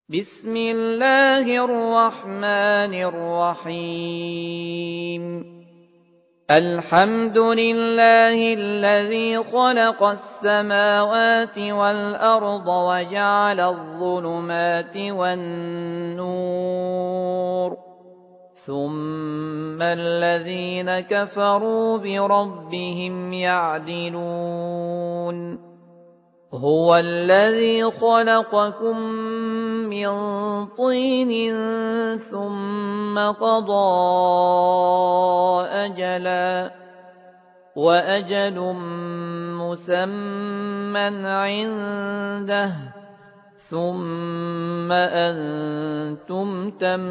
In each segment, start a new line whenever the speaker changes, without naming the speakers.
بسم الله الرحمن الرحيم الحمد لله الذي خلق السماوات والأرض وجعل الظلمات والنور ثم الذين كفروا بربهم يعدلون هو الذي خلقكم من طين ثم قضى أجلا وأجل مسمى عنده ثم أنتم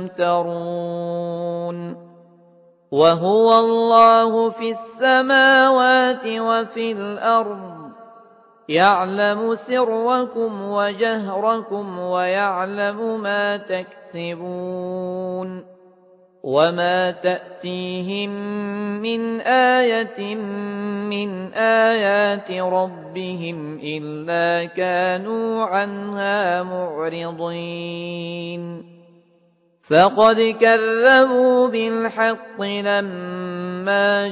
تمترون وهو الله في السماوات وفي الأرض يعلم سركم وجهركم ويعلم ما تكسبون وما تأتيهم من آية من آيات ربهم إلا كانوا عنها معرضين فقد كذبوا بالحق لما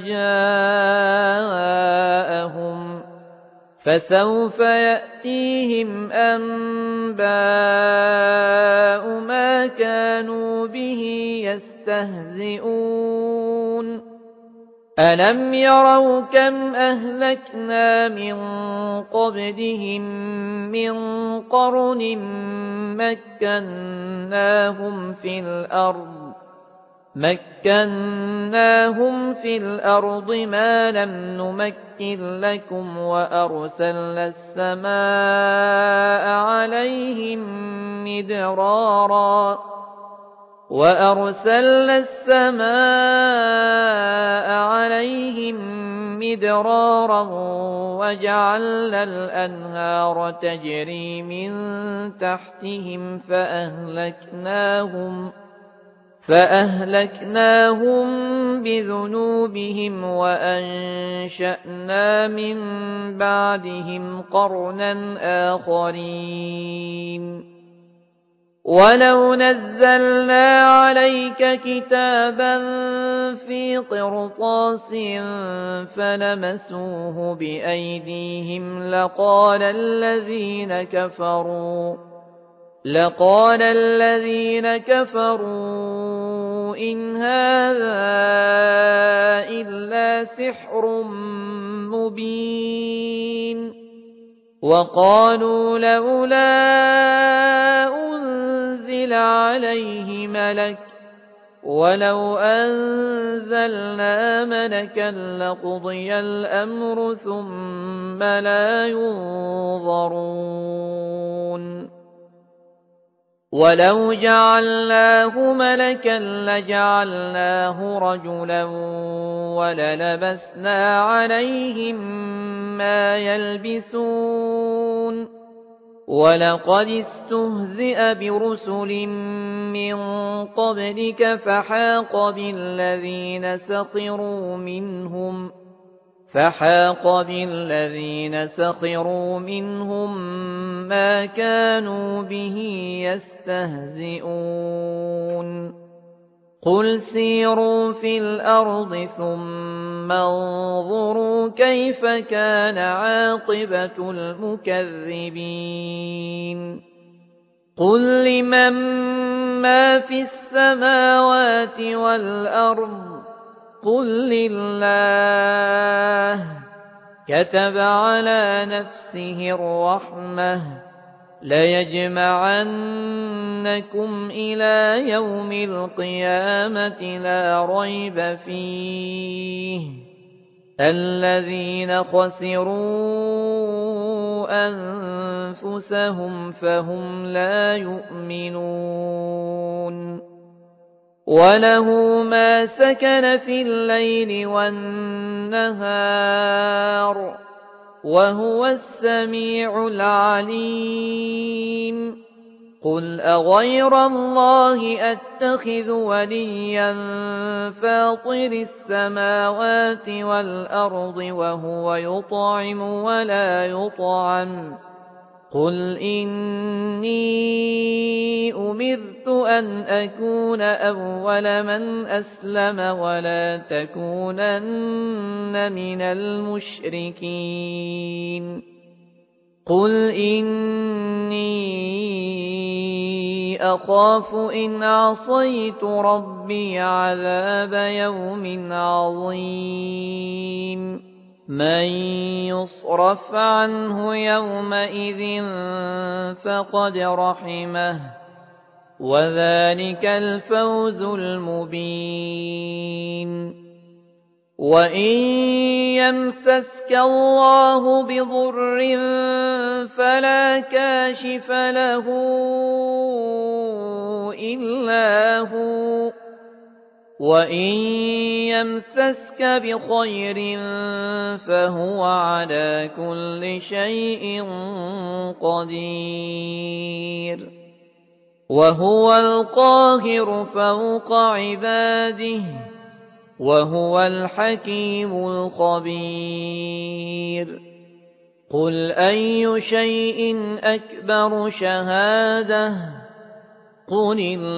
جاءهم فسوف يأتيهم أنباء ما كانوا به يستهزئون ألم يروا كم أهلكنا من قبلهم من قرن مكناهم في الأرض ما لم نمكن لكم وأرسلنا السماء عليهم مدرارا وجعلنا الأنهار تجري من تحتهم فأهلكناهم بذنوبهم وأنشأنا من بعدهم قرنا آخرين ولو نزلنا عليك كتابا في قرطاس فلمسوه بأيديهم لقال الذين كفروا إن هذا إلا سحر مبين وقالوا لولا أنزل عليه ملك ولو أنزلنا ملكا لقضي الأمر ثم لا ينظرون ولو جعلناه ملكا لجعلناه رجلا وللبسنا عليهم ما يلبسون ولقد استهزئ برسل من قبلك فحاق بالذين سخروا منهم ما كانوا به يستهزئون قل سيروا في الأرض ثم انظروا كيف كان عاقبة المكذبين قل لمن ما في السماوات والأرض قل لله كتب على نفسه الرحمة ليجمعنكم إلى يوم القيامة لا ريب فيه الذين خسروا أنفسهم فهم لا يؤمنون وله ما سكن في الليل والنهار وهو السميع العليم قل أغير الله أتخذ وليا فاطر السماوات والأرض وهو يطعم ولا يطعم قل إني أُمِرْتُ أَنْ أَكُونَ أَوَّلَ مَنْ أَسْلَمَ وَلَا تَكُونَنَّ مِنَ الْمُشْرِكِينَ قُلْ إِنِّي أَخَافُ إِنْ عَصَيْتُ رَبِّي عَذَابَ يَوْمٍ عَظِيمٍ مَنْ يُصْرَفْ عَنْهُ يَوْمَئِذٍ فَقَدْ رَحِمَهُ وَذَلِكَ الْفَوْزُ الْمُبِينُ وَإِنْ يَمْسَسْكَ اللَّهُ بِضُرٍّ فَلَا كَاشِفَ لَهُ إِلَّا هُوَ وَإِنْ يَمْسَسْكَ بِخَيْرٍ فَهُوَ عَلَى كُلِّ شَيْءٍ قَدِيرٌ وَهُوَ الْقَاهِرُ فَوْقَ عِبَادِهِ وَهُوَ الْحَكِيمُ الْخَبِيرُ قُلْ أَيُّ شَيْءٍ أَكْبَرُ شَهَادَةً قُلِ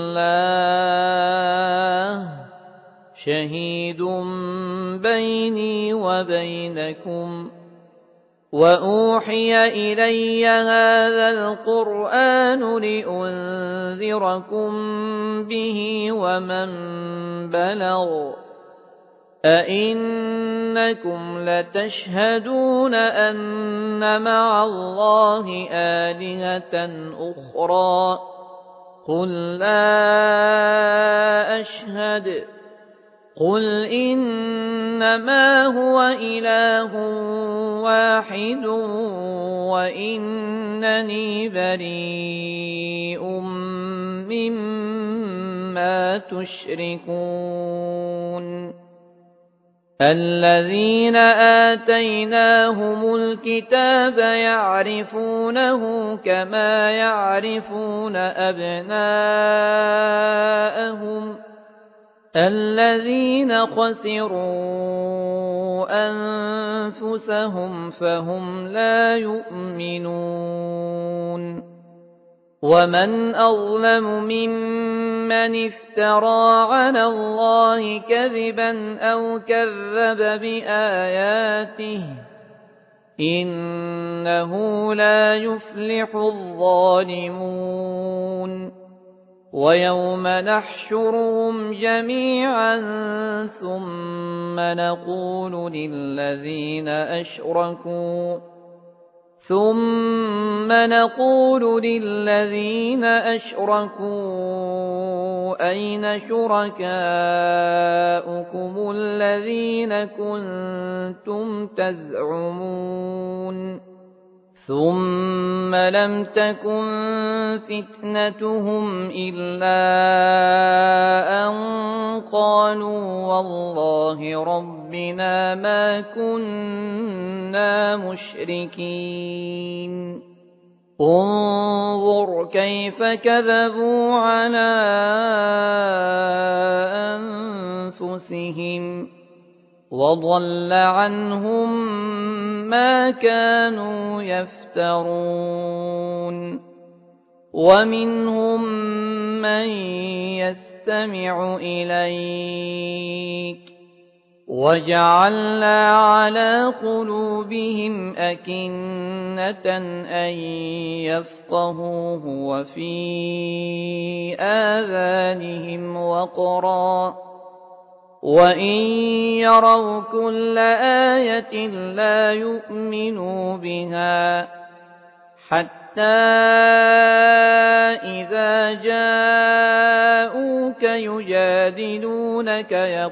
اللَّهُ شَهِيدٌ بَيْنِي وَبَيْنَكُمْ وَأُوحِيَ إِلَيَّ هَذَا الْقُرْآنُ لِأُنذِرَكُم بِهِ وَمَن بَلَغَ أَئِنَّكُمْ لَتَشْهَدُونَ أَنَّ مَعَ اللَّهِ آلِهَةً أُخْرَىٰ قُل لَّا أَشْهَدُ قُلْ إِنَّمَا هُوَ إِلَٰهٌ وَاحِدٌ وَإِنَّنِي بَرِيءٌ مِّمَّا تُشْرِكُونَ الَّذِينَ آتَيْنَاهُمُ الْكِتَابَ يَعْرِفُونَهُ كَمَا يَعْرِفُونَ أَبْنَاءَهُمُ الَّذِينَ خَسِرُوا أَنفُسَهُمْ فَهُمْ لَا يُؤْمِنُونَ وَمَنْ أَظْلَمُ مِمَّنِ افْتَرَىٰ عَلَى اللَّهِ كَذِبًا أَوْ كَذَّبَ بِآيَاتِهِ إِنَّهُ لَا يُفْلِحُ الظَّالِمُونَ وَيَوْمَ نَحْشُرُهُمْ جَمِيعًا ثُمَّ نَقُولُ لِلَّذِينَ أَشْرَكُوا أَيْنَ شُرَكَاؤُكُمُ الَّذِينَ كُنتُمْ تَزْعُمُونَ ثُمَّ لَمْ تَكُنْ فِتْنَتُهُمْ إِلَّا أَنْ قَالُوا وَاللَّهِ رَبِّنَا مَا كُنَّا مُشْرِكِينَ انظُرْ كَيْفَ كَذَبُوا عَلَى أَنفُسِهِمْ وَضَلَّ عَنْهُم مَّا كَانُوا يَفْتَرُونَ وَمِنْهُم مَّن يَسْتَمِعُ إِلَيْكَ وَجَعَلْنَا عَلَىٰ قُلُوبِهِمْ أَكِنَّةً أَن يَفْقَهُوهُ وَفِي آذَانِهِمْ وَقْرًا وَإِن يَرَوْا كُلَّ آيَةٍ لَّا يُؤْمِنُوا بِهَا حَتَّىٰ إِذَا جَاءُوكَ يُجَادِلُونَكَ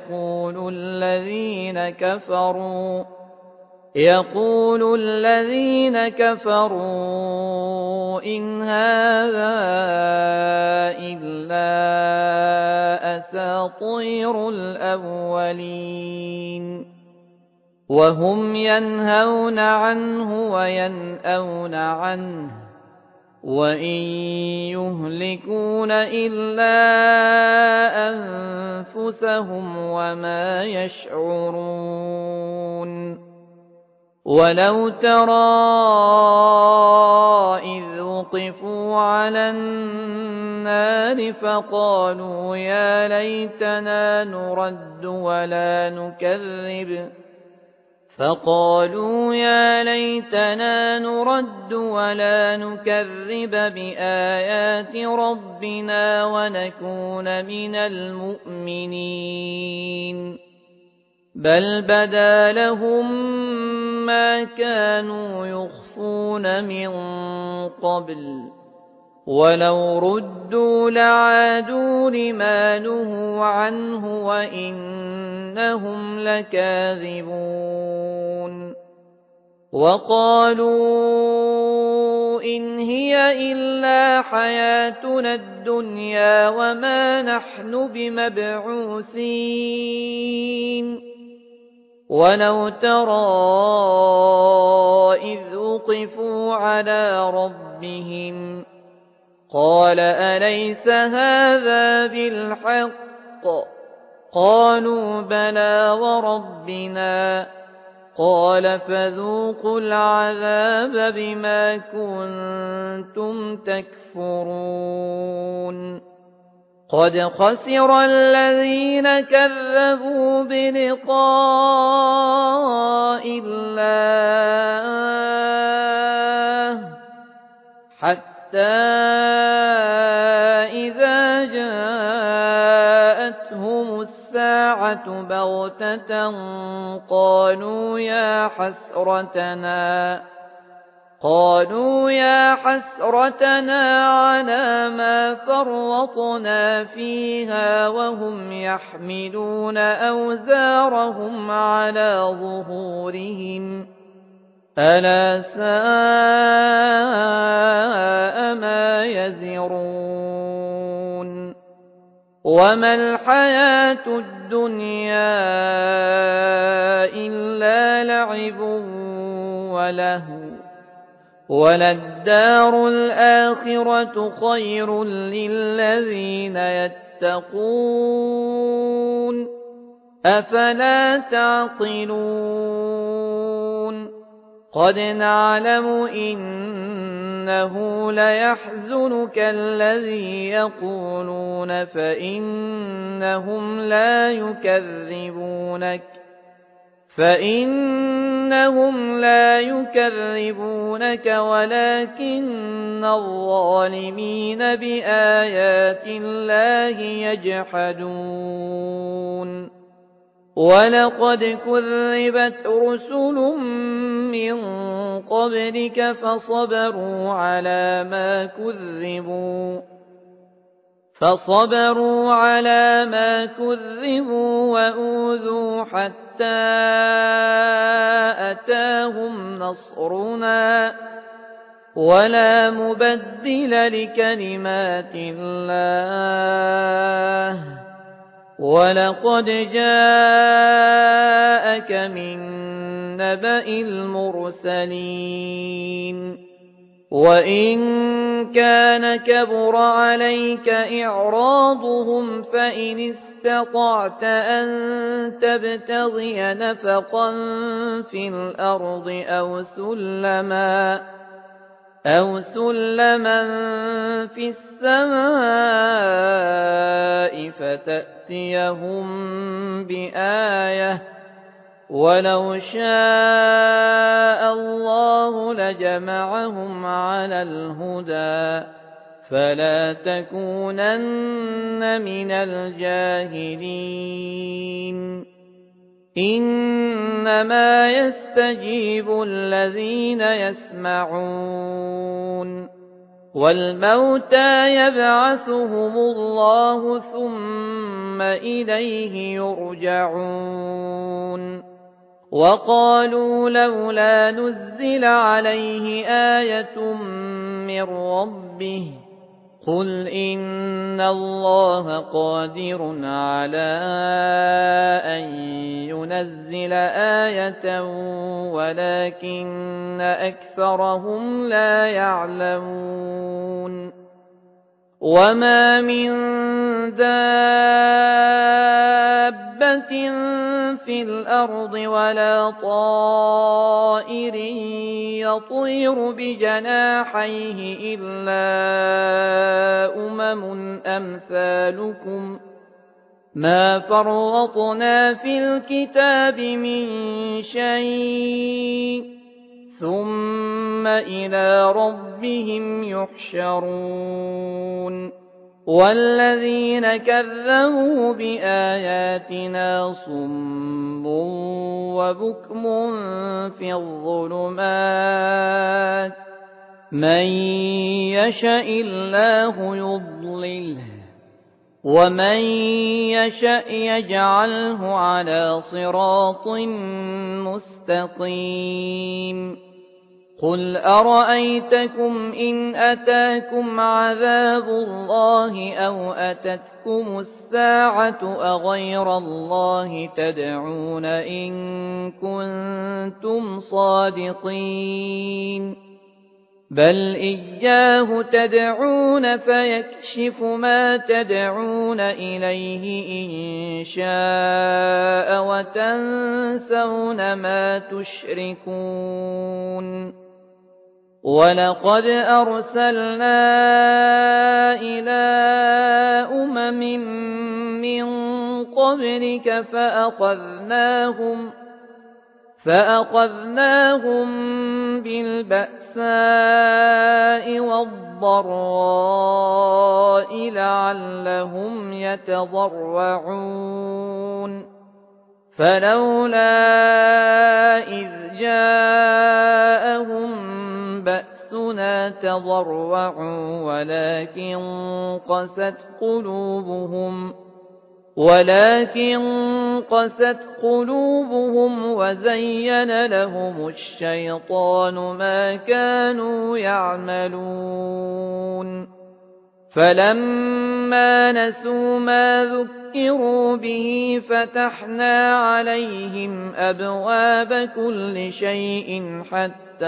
يَقُولُ الَّذِينَ كَفَرُوا إِنْ هَٰذَا إِلَّا أَسَاطِيرُ الْأَوَّلِينَ وَهُمْ يَنْهَوْنَ عَنْهُ وَيَنْأَوْنَ عَنْهُ وَإِن يُهْلِكُونَ إِلَّا أَنفُسَهُمْ وَمَا يَشْعُرُونَ وَلَوْ تَرَىٰ إِذْ عُطِفُوا عَلَى النَّارِ فَقَالُوا يَا لَيْتَنَا نُرَدُّ وَلَا نُكَذِّبَ بِآيَاتِ رَبِّنَا وَنَكُونَ مِنَ الْمُؤْمِنِينَ بَلْ بَدَا لَهُم مَّا كَانُوا يُخْفُونَ مِن قَبْلُ وَلَوْ رُدُّوا لَعَادُوا لِمَا نُهُوا عَنْهُ وَإِنَّهُمْ لَكَاذِبُونَ وَقَالُوا إِنْ هِيَ إِلَّا حَيَاتُنَا الدُّنْيَا وَمَا نَحْنُ بِمَبْعُوثِينَ وَلَوْ تَرَىٰ إِذْ وُقِفُوا عَلَىٰ رَبِّهِمْ قَالَ أَلَيْسَ هَٰذَا بِالْحَقِّ ۖ قَالُوا بَلَىٰ وَرَبِّنَا قَالَ فَذُوقُوا الْعَذَابَ بِمَا كُنتُمْ تَكْفُرُونَ قَدْ خَسِرَ الَّذِينَ كَذَّبُوا بِلِقَاءِ اللَّهِ حَتَّىٰ إِذَا جَاءَتْهُمُ السَّاعَةُ بَغْتَةً قَالُوا يَا حَسْرَتَنَا عَلَىٰ مَا فَرَّطْنَا فِيهَا وَهُمْ يَحْمِلُونَ أَوْزَارَهُمْ عَلَىٰ ظُهُورِهِمْ ۚ أَلَا سَاءَ مَا يَزِرُونَ وَمَا الْحَيَاةُ الدُّنْيَا إِلَّا لَعِبٌ وَلَهْوٌ ۖ وَلَلدَّارُ الْآخِرَةُ خَيْرٌ لِّلَّذِينَ يَتَّقُونَ ۗ أَفَلَا تَعْقِلُونَ قَدْ نَعْلَمُ إِنَّهُ لَيَحْزُنُكَ الَّذِي يَقُولُونَ فَإِنَّهُمْ لَا يُكَذِّبُونَكَ وَلَٰكِنَّ الظَّالِمِينَ بِآيَاتِ اللَّهِ يَجْحَدُونَ وَلَقَدْ كُذِّبَتْ رُسُلٌ مِّن قَبْلِكَ فَصَبَرُوا عَلَىٰ مَا كُذِّبُوا وَأُوذُوا حَتَّىٰ أَتَاهُمْ نَصْرُنَا ۚ وَلَا مُبَدِّلَ لِكَلِمَاتِ اللَّهِ ۚ وَلَقَدْ جَاءَكَ مِن نَّبَإِ الْمُرْسَلِينَ وَإِن كَانَ كَبُرَ عَلَيْكَ إِعْرَاضُهُمْ فَإِنِ اسْتَطَعْتَ أَن تَبْتَغِيَ نَفَقًا فِي الْأَرْضِ أَوْ سُلَّمًا فِي السَّمَاءِ فَتَأْتِيَهُم بِآيَةٍ ۚ وَلَوْ شَاءَ اللَّهُ لَجَمَعَهُمْ عَلَى الْهُدَىٰ فَلَا تَكُونَنَّ مِنَ الْجَاهِلِينَ إِنَّمَا يَسْتَجِيبُ الَّذِينَ يَسْمَعُونَ وَالْمَوْتَىٰ يَبْعَثُهُمُ اللَّهُ ثُمَّ إِلَيْهِ يُرْجَعُونَ وَقَالُوا لَوْلَا نُزِّلَ عَلَيْهِ آيَةٌ مِّن رَّبِّهِ ۖ قُلْ إِنَّ اللَّهَ قَادِرٌ عَلَىٰ أَن يُنَزِّلَ آيَةً وَلَٰكِنَّ أَكْثَرَهُمْ لَا يَعْلَمُونَ وَمَا مِن دَابَّةٍ دابة في الأرض ولا طائر يطير بجناحيه إلا أمثالكم ما فرطنا في الكتاب من شيء ثم إلى ربهم يحشرون والذين كذبوا بآياتنا صم وبكم في الظلمات من يشاء الله يضلله ومن يشاء يجعله على صراط مستقيم قل أرأيتكم إن أتاكم عذاب الله أو أتتكم الساعة أغير الله تدعون إن كنتم صادقين بل إياه تدعون فيكشف ما تدعون إليه إن شاء وتنسون ما تشركون ولقد أرسلنا إلى من قبلك فأخذناهم بالبأساء والضراء لعلهم يتضرعون فلولا إذ جاءهم بأسنا تضرعوا ولكن قست قلوبهم وزين لهم الشيطان ما كانوا يعملون فلما نسوا ما ذكروا به فتحنا عليهم أبواب كل شيء حتى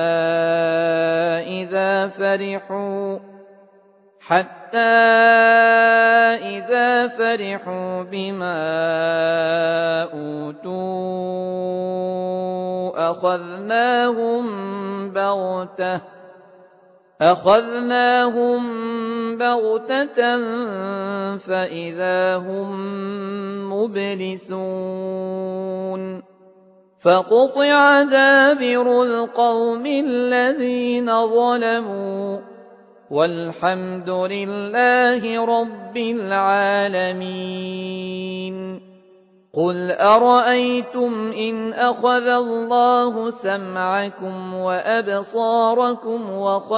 إذا فرحوا بما أوتوا أخذناهم بغتة فإذا هم مبلسون فقطع دابر القوم الذين ظلموا والحمد لله رب العالمين قل أرأيتم إن أخذ الله سمعكم وأبصاركم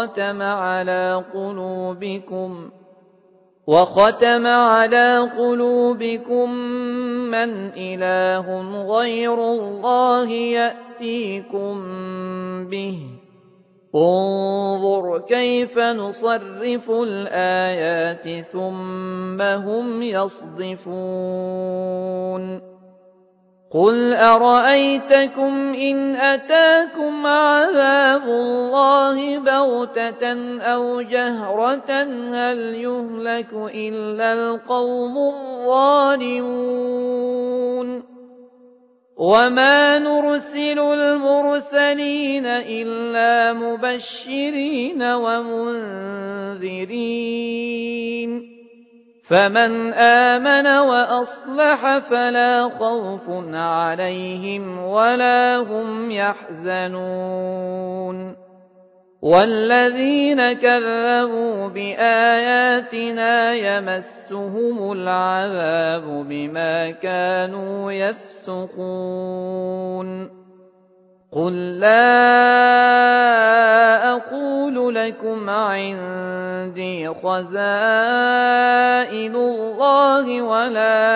وختم على قلوبكم من إله غير الله يأتيكم به انظر كيف نصرف الآيات ثم هم يصدفون قل أرأيتكم إن أتاكم عذاب الله بغتة أو جهرة هل يهلك إلا القوم الظالمون وما نرسل المرسلين إلا مبشرين ومنذرين فمن آمن وأصلح فلا خوف عليهم ولا هم يحزنون والذين كذبوا بآياتنا يمسهم العذاب بما كانوا يفسقون قل لا أقول لكم عندي خزائن الله ولا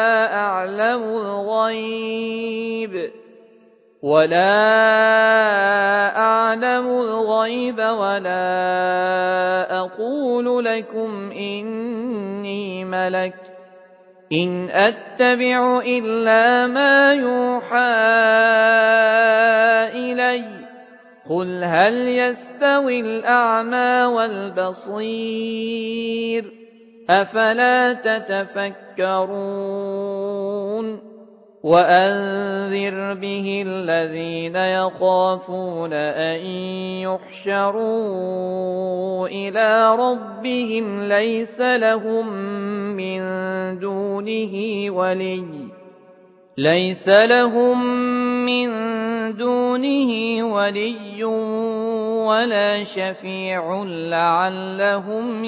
أعلم الغيب ولا أقول لكم إني ملك إن أتبع إلا ما يوحى إلي قل هل يستوي الأعمى والبصير أفلا تتفكرون وأنذر به الذين يخافون أن يحشروا إلى ربهم ليس لهم من دونه ولي ولا شفيع لعلهم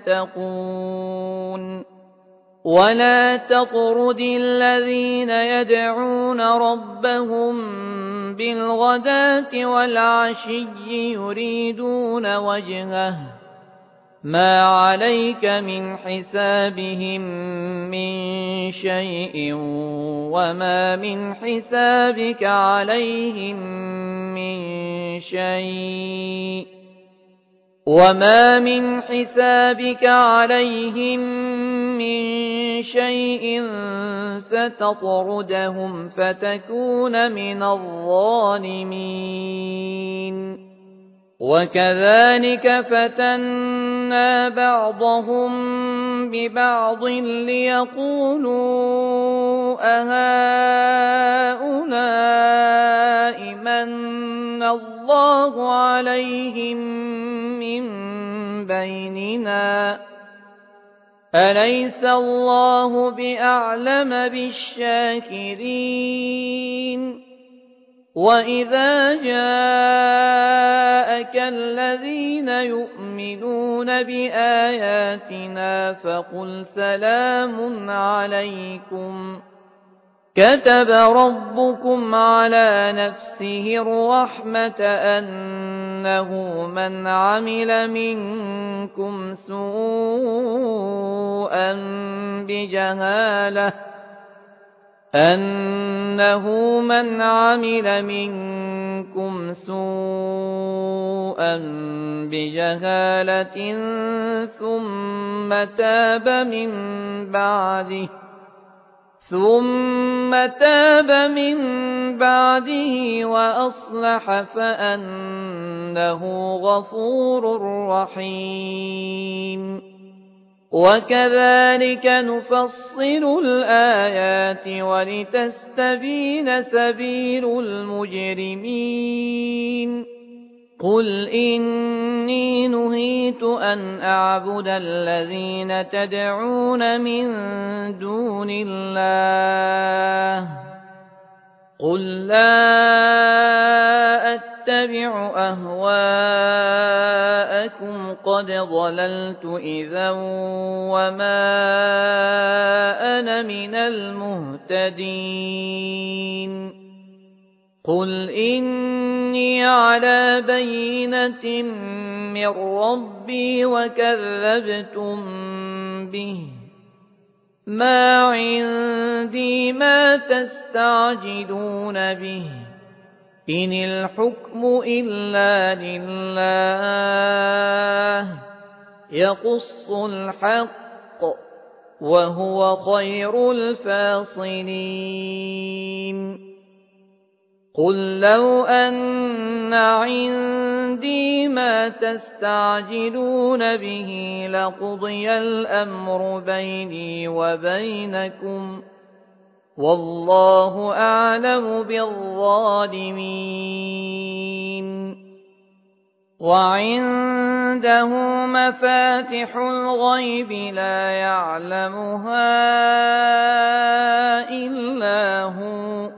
يتقون ولا تطرد الذين يدعون ربهم بالغداة والعشي يريدون وجهه ما عليك من حسابهم من شيء وما من حسابك عليهم من شيء ستطردهم فتكون من الظالمين وكذلك فتنا بعضهم ببعض ليقولوا أهؤلاء من الله عليهم من بيننا أليس الله بأعلم بالشاكرين وإذا جاءك الذين يؤمنون بآياتنا فقل سلام عليكم كتب ربكم على نفسه الرحمة أنه من عمل منكم سوءا بجهالة ثم تاب من بعده وأصلح فأنه غفور رحيم وكذلك نفصل الآيات ولتستبين سبيل المجرمين قل إني نهيت أن أعبد الذين تدعون من دون الله قل لا أتبع أهواءكم قد ضللت إذا وما أنا من المهتدين قل إني على بينة من ربي وكذبتم به ما عندي ما تستعجلون به إن الحكم إلا لله يقص الحق وهو خير الفاصلين قل لو أن عندي ما تستعجلون به لقضي الأمر بيني وبينكم والله أعلم بالظالمين وعنده مفاتح الغيب لا يعلمها إلا هو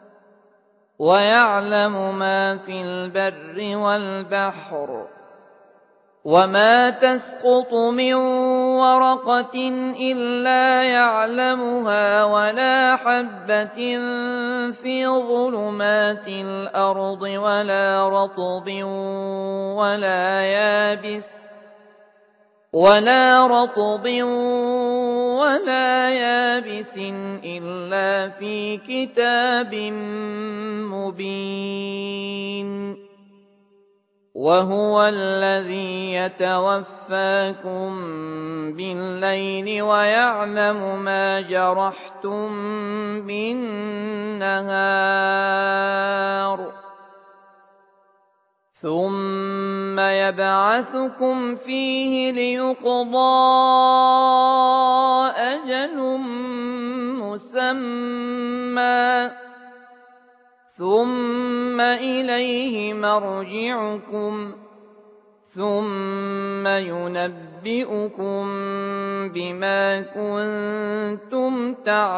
ويعلم ما في البر والبحر وما تسقط من ورقة إلا يعلمها ولا حبة في ظلمات الأرض ولا رطب ولا يابس إلا في كتاب مبين وهو الذي يتوفاكم بالليل ويعلم ما جرحتم بالنهار ثم يبعثكم فيه ليقضى أجل مسمى ثم إليه مرجعكم ثم ينبئكم بما كنتم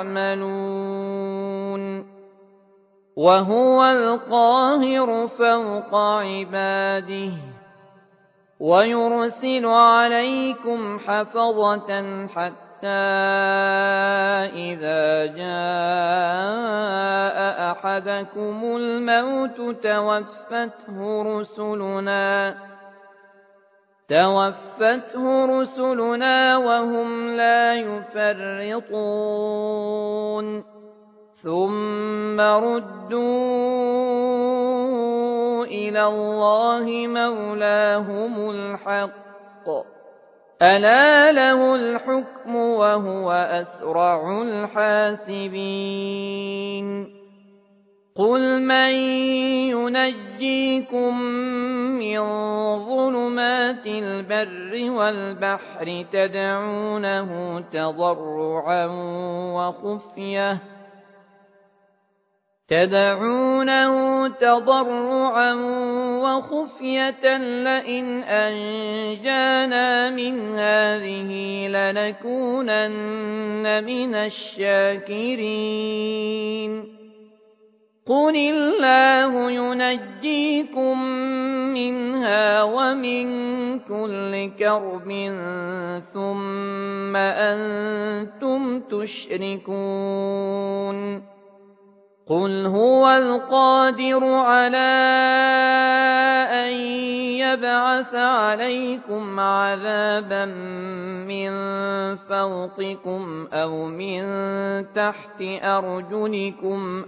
تعملون وهو القاهر فوق عباده ويرسل عليكم حفظة حتى إذا جاء أحدكم الموت توفته رسلنا وهم لا يفرطون ثم ردوا إلى الله مولاهم الحق ألا له الحكم وهو أسرع الحاسبين قل من ينجيكم من ظلمات البر والبحر تدعونه تضرعا وخفية لئن أنجانا من هذه لنكونن من الشاكرين قل الله ينجيكم منها ومن كل كرب ثم أنتم تشركون قل هو القادر على أن يبعث عليكم عذابا من فوقكم أو من تحت أرجلكم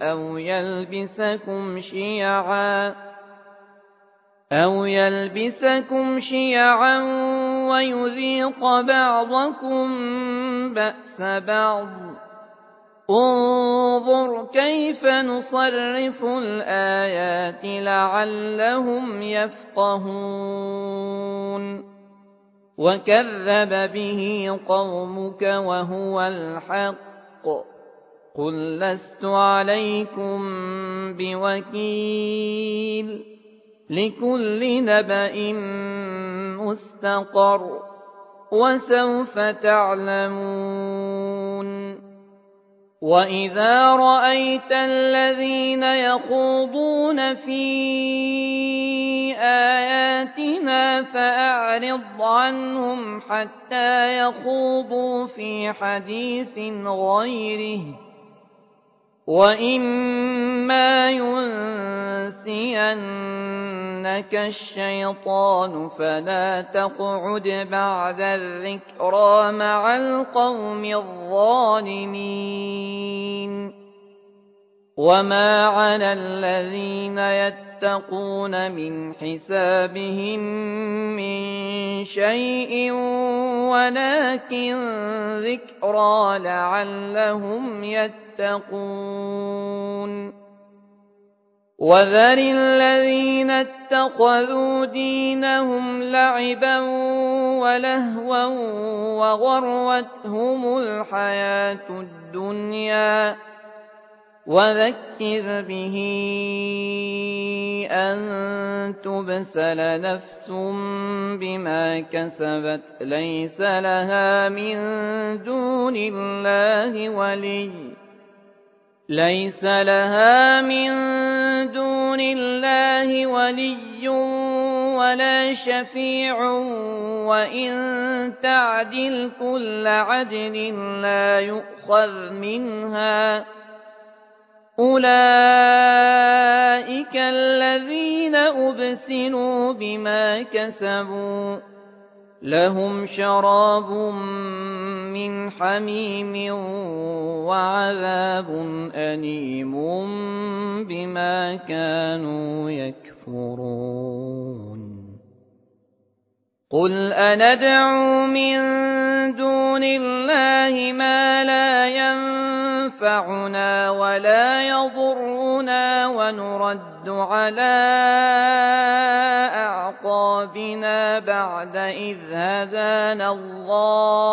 أو يلبسكم شيعا ويذيق بعضكم بأس بعض انظر كيف نصرف الآيات لعلهم يفقهون وكذب به قومك وهو الحق قل لست عليكم بوكيل لكل نبأ مستقر وسوف تعلمون وإذا رأيت الذين يخوضون في آياتنا فأعرض عنهم حتى يخوضوا في حديث غيره وإما ينسينك الشيطان فلا تقعد بعد الذكرى مع القوم الظالمين وما على الذين يتقون من حسابهم من شيء ولكن ذكرى لعلهم يتقون وذر الذين اتخذوا دينهم لعبا ولهوا وغرتهم الحياة الدنيا وذكر به أن تبسل نفس بما كسبت ليس لها من دون الله ولي ولا شفيع وإن تعدل كل عدل لا يؤخذ منها أولئك الذين أبسلوا بما كسبوا لهم شراب من حميم وعذاب أليم بما كانوا يكفرون قل أندعو من دون الله ما لا ينفعنا ولا يضرنا ونرد على أعقابنا بعد إذ هدانا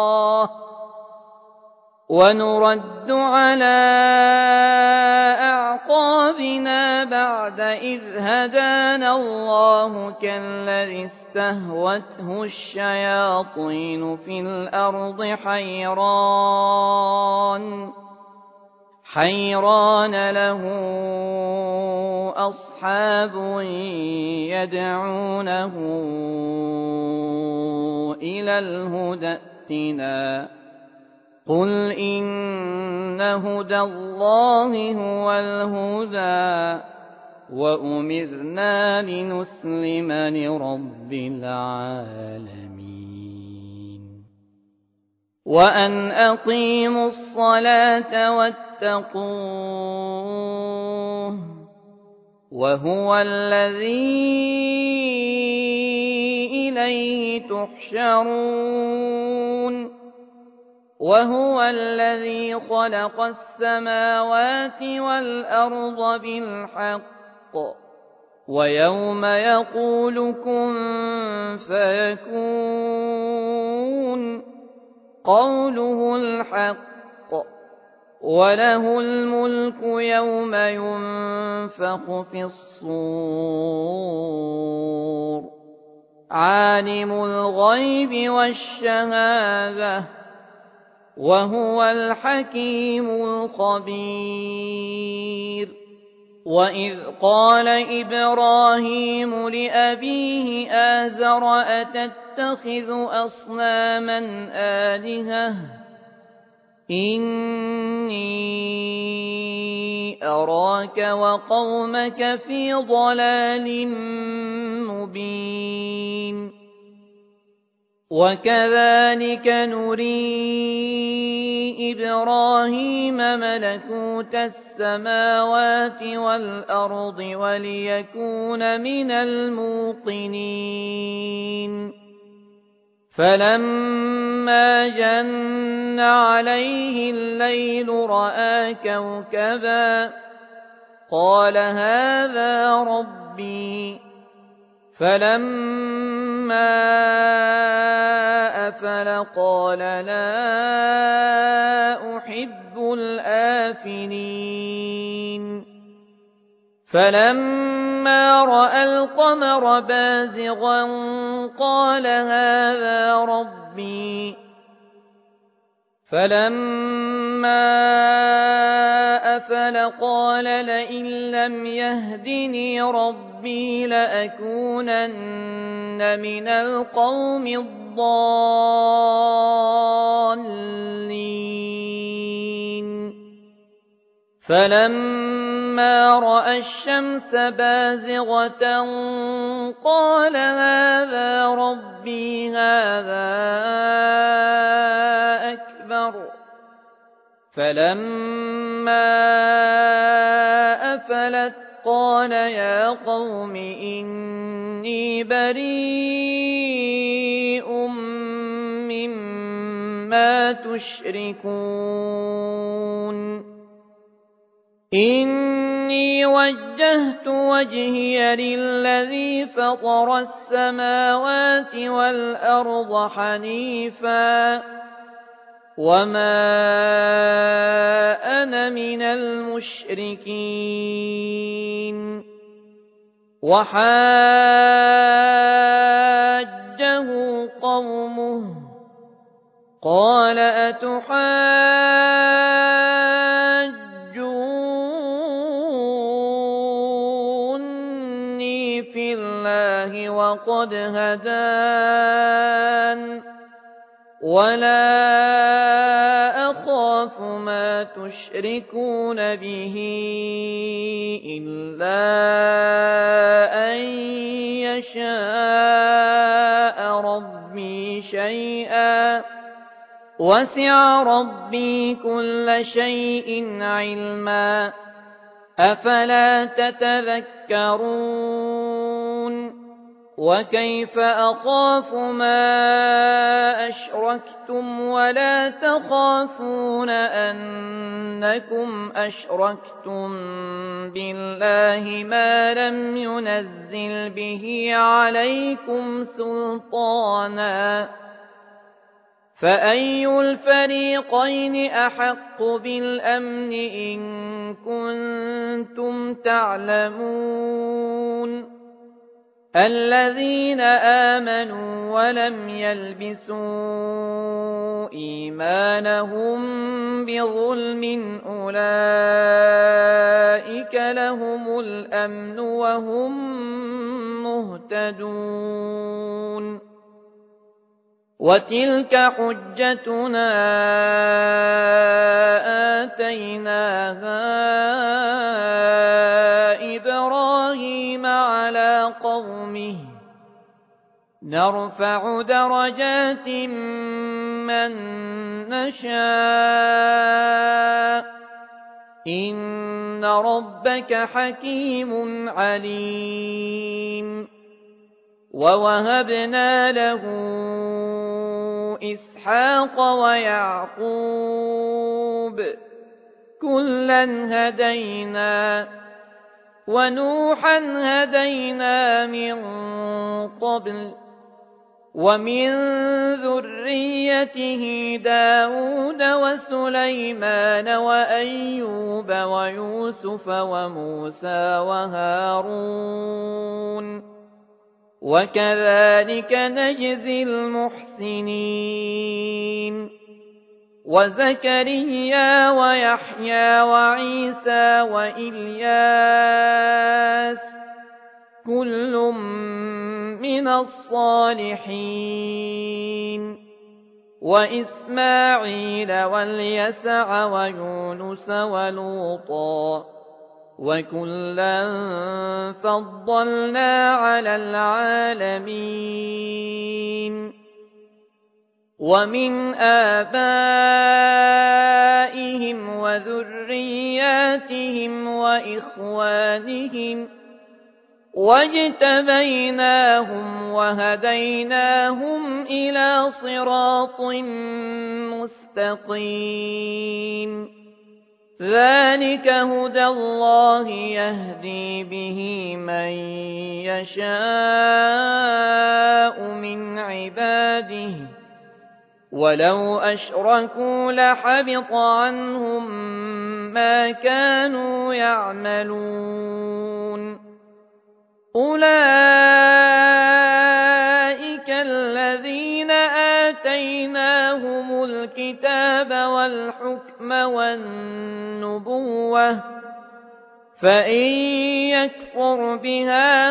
الله أعقابنا بعد إذ هدانا الله كالذي استهوته الشياطين في الأرض حيران له أصحاب يدعونه إلى الهدى ائتنا قل إن هدى الله هو الهدى وأمرنا لنسلم لرب العالمين وأن أقيموا الصلاة واتقوه وهو الذي إليه تحشرون وهو الذي خلق السماوات والأرض بالحق ويوم يقول كن فيكون قوله الحق وله الملك يوم ينفخ في الصور عالم الغيب والشهادة وهو الحكيم الخبير وإذ قال إبراهيم لأبيه آزر أتتخذ أصناما آلهة إني أراك وقومك في ضلال مبين وكذلك نري إبراهيم ملكوت السماوات والأرض وليكون من الموقنين فلما جن عليه الليل رأى كوكبا قال هذا ربي فلما أفل قال لا أحب الآفلين فلما رأى القمر بازغا قال هذا ربي فلما أفل قال لئن لم يهدني ربي لأكونن من القوم الضالين فلما رأى الشمس بازغة قال هذا ربي هذا أكبر فلما أفلت قال يا قوم إني بريء مما تشركون إني وجهت وجهي للذي فطر السماوات والأرض حنيفا وما أنا من المشركين وحاجه قومه قال أتحاجوني في الله وقد هدان ولا أخاف ما تشركون به إلا أن يشاء ربي شيئا وسع ربي كل شيء علما أفلا تتذكرون وكيف أخاف ما أشركتم ولا تخافون أنكم أشركتم بالله ما لم ينزل به عليكم سلطانا فأي الفريقين أحق بالأمن إن كنتم تعلمون الذين آمنوا ولم يلبسوا إيمانهم بظلم أولئك لهم الأمن وهم مهتدون وتلك حجتنا آتيناها إبراهيم على قومه نرفع درجات من نشاء إن ربك حكيم عليم ووهبنا له إسحاق ويعقوب كلا هدينا ونوحا هدينا من قبل ومن ذريته داود وسليمان وأيوب ويوسف وموسى وهارون وكذلك نجزي المحسنين وزكريا ويحيى وعيسى وإلياس كل من الصالحين وإسماعيل واليسع ويونس ولوطا وكلا فضلنا على العالمين ومن آبائهم وذرياتهم وإخوانهم واجتبيناهم وهديناهم إلى صراط مستقيم ذلك هدى الله يهدي به من يشاء من عباده ولو أشركوا لحبط عنهم ما كانوا يعملون أولئك الذين آتيناهم الكتاب والحكم والنبوة فإن يكفر بها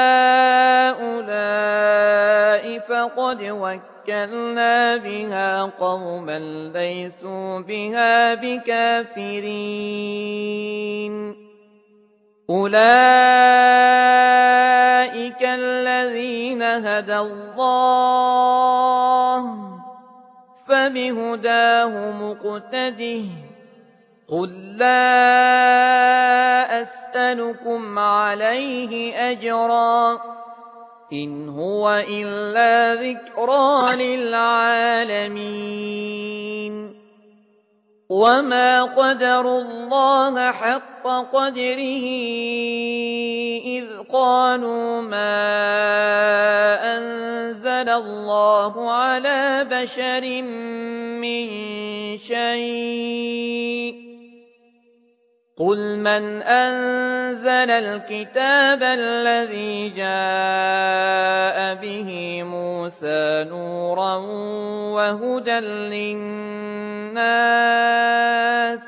هؤلاء فقد وكلنا بها قوما ليسوا بها بكافرين أولئك الذين هدى الله فبهداه مقتده قل لا أسألكم عليه أجرا إن هو إلا ذكرى للعالمين وما قدروا الله حق قدره إذ قالوا ما أنزل الله على بشر من شيء قل من أنزل الكتاب الذي جاء به موسى نورا وهدى للناس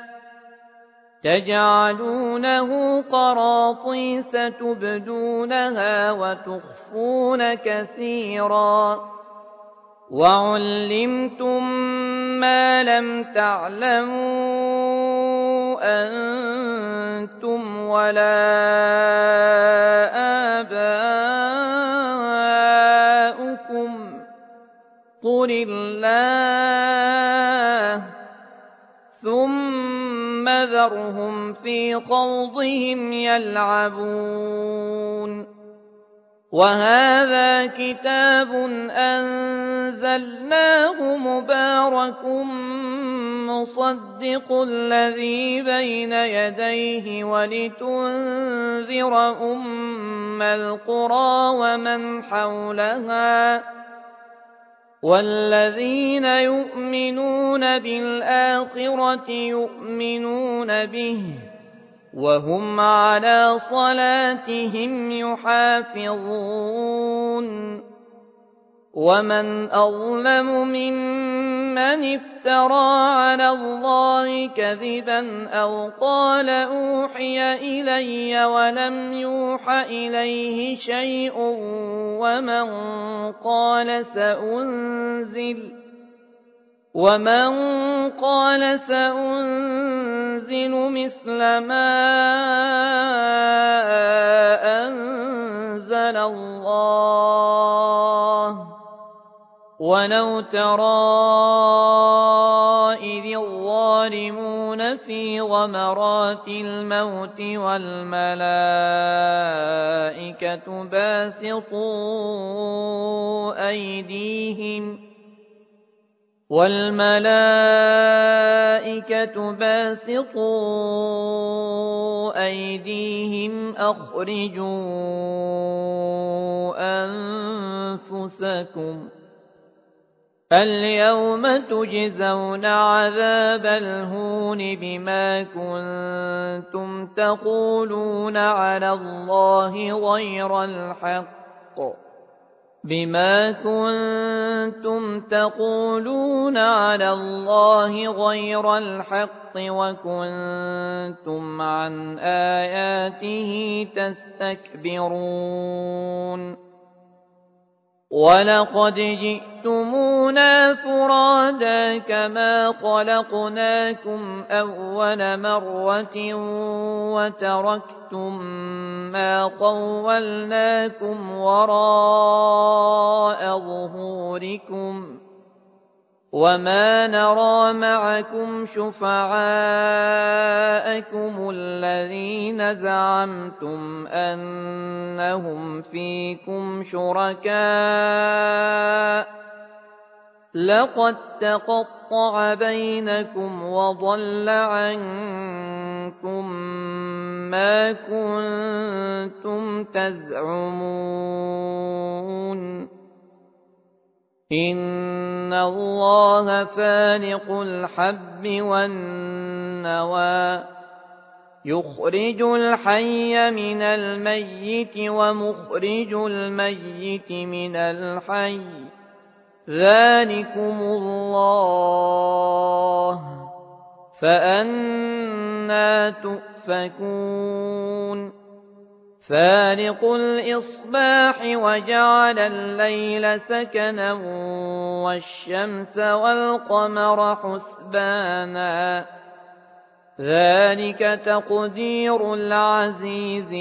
تجعلونه قراطيس تبدونها وتخفون كثيرا وعلمتم ما لم تعلموا أنتم ولا آباؤكم قل الله ثم ذرهم في خوضهم يلعبون وهذا كتاب أنزلناه مبارك مصدق الذي بين يديه ولتنذر أم القرى ومن حولها والذين يؤمنون بالآخرة يؤمنون به وهم على صلاتهم يحافظون ومن أظلم ممن افترى على الله كذبا أو قال أوحي إلي ولم يوح إليه شيء ومن قال سأنزل مثل ما أنزل الله ولو ترى إذ الظالمون في غمرات الموت والملائكة باسطوا أيديهم أخرجوا أنفسكم اليوم تجزون عذاب الهون بما كنتم تقولون على الله غير الحق وكنتم عن آياته تستكبرون ولقد جئتمونا فرادا كما خلقناكم أول مرة وتركتم ما خولناكم وراء ظهوركم وما نرى معكم شفعاءكم الذين زعمتم أنهم فيكم شركاء لقد تقطع بينكم وضل عنكم ما كنتم تزعمون إن الله فالق الحب والنوى يخرج الحي من الميت ومخرج الميت من الحي ذلكم الله فأنى تؤفكون فالق الإصباح وجعل الليل سكنا والشمس والقمر حسبانا ذلك تقدير العزيز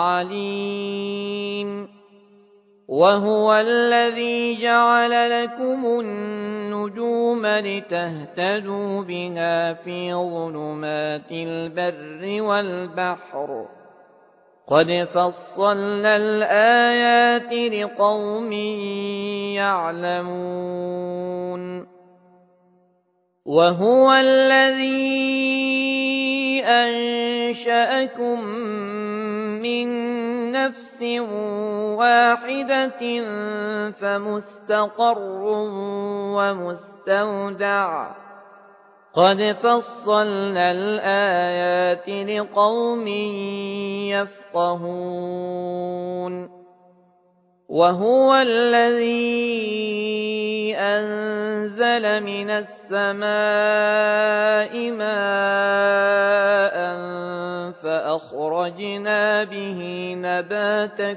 العليم وهو الذي جعل لكم النجوم لتهتدوا بها في ظلمات البر والبحر قد فصلنا الآيات لقوم يعلمون وهو الذي أنشأكم من نفس واحدة فمستقر ومستودع قد فصلنا الآيات لقوم يفقهون وهو الذي أنزل من السماء ماء فأخرجنا به نبات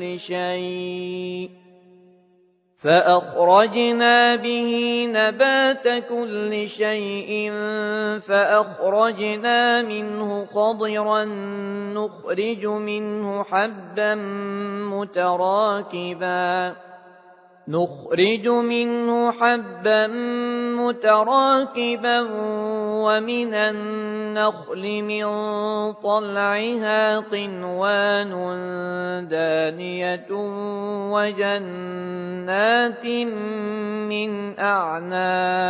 كل شيء فأخرجنا منه خضرا نخرج منه حبا متراكبا ومن النخل من طلعها قنوان دانية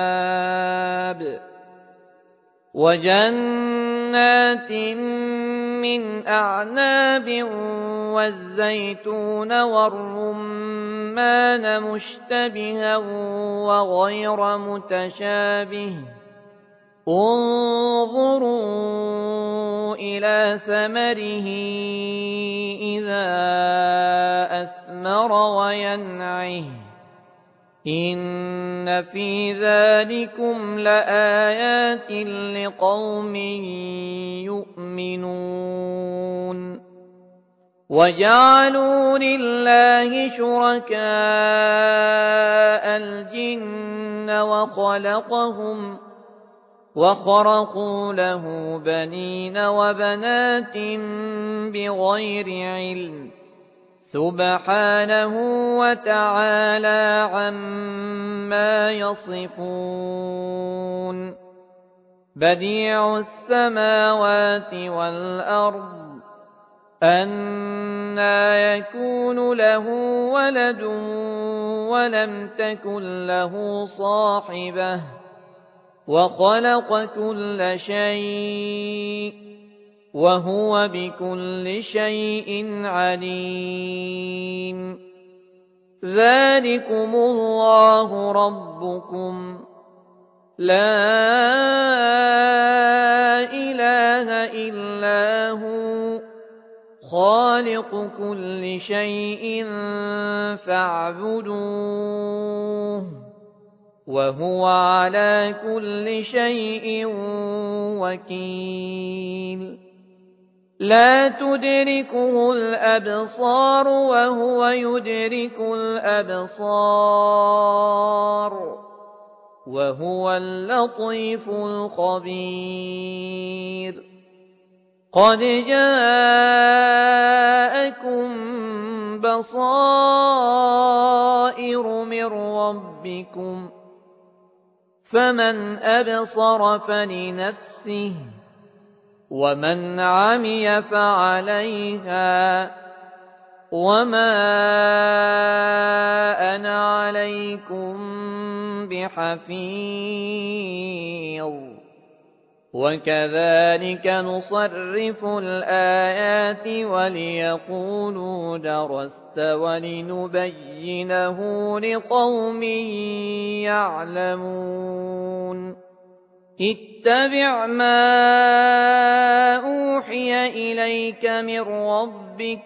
وجنات مِّنْ أَعْنَابٍ وَالزَّيْتُونَ وَالرُّمَّانَ مُشْتَبِهًا وَغَيْرَ مُتَشَابِهٍ ۗ انظُرُوا إِلَىٰ ثَمَرِهِ إِذَا أَثْمَرَ وَيَنْعِهِ ۚ إِنَّ فِي ذَٰلِكُمْ لَآيَاتٍ لِّقَوْمٍ يُؤْمِنُونَ وَجَعَلُوا لِلَّهِ شُرَكَاءَ الْجِنَّ وَخَرَقُوا لَهُ بَنِينَ وَبَنَاتٍ بِغَيْرِ عِلْمٍ ۚ سُبْحَانَهُ وَتَعَالَىٰ عَمَّا يَصِفُونَ بَدِيعُ السَّمَاوَاتِ وَالْأَرْضِ أَنَّىٰ يَكُونُ لَهُ وَلَدٌ وَلَمْ تَكُن لَّهُ صَاحِبَةٌ وَخَلَقَ كُلَّ شَيْءٍ وَهُوَ بِكُلِّ شَيْءٍ عَلِيمٌ ذَٰلِكُمُ اللَّهُ رَبُّكُمْ لَا إِلَٰهَ إِلَّا هُوَ خَالِقُ كُلِّ شَيْءٍ فَاعْبُدُوهُ وَهُوَ عَلَىٰ كُلِّ شَيْءٍ وَكِيلٌ لَا تُدْرِكُهُ الْأَبْصَارُ وَهُوَ يُدْرِكُ الْأَبْصَارَ وَهُوَ اللَّطِيفُ الْخَبِيرُ قَدْ جَاءَكُم بَصَائِرُ مِن رَّبِّكُمْ ۖ فَمَنْ أَبْصَرَ فَلِنَفْسِهِ وَمَنْ عَمِيَ فَعَلَيْهَا ۖ وَمَا أَنَا عَلَيْكُم بِحَفِيظٍ وَكَذَٰلِكَ نُصَرِّفُ الْآيَاتِ وَلِيَقُولُوا دَرَسْتَ وَلِنُبَيِّنَهُ لِقَوْمٍ يَعْلَمُونَ اتَّبِعْ مَا أُوحِيَ إِلَيْكَ مِن رَّبِّكَ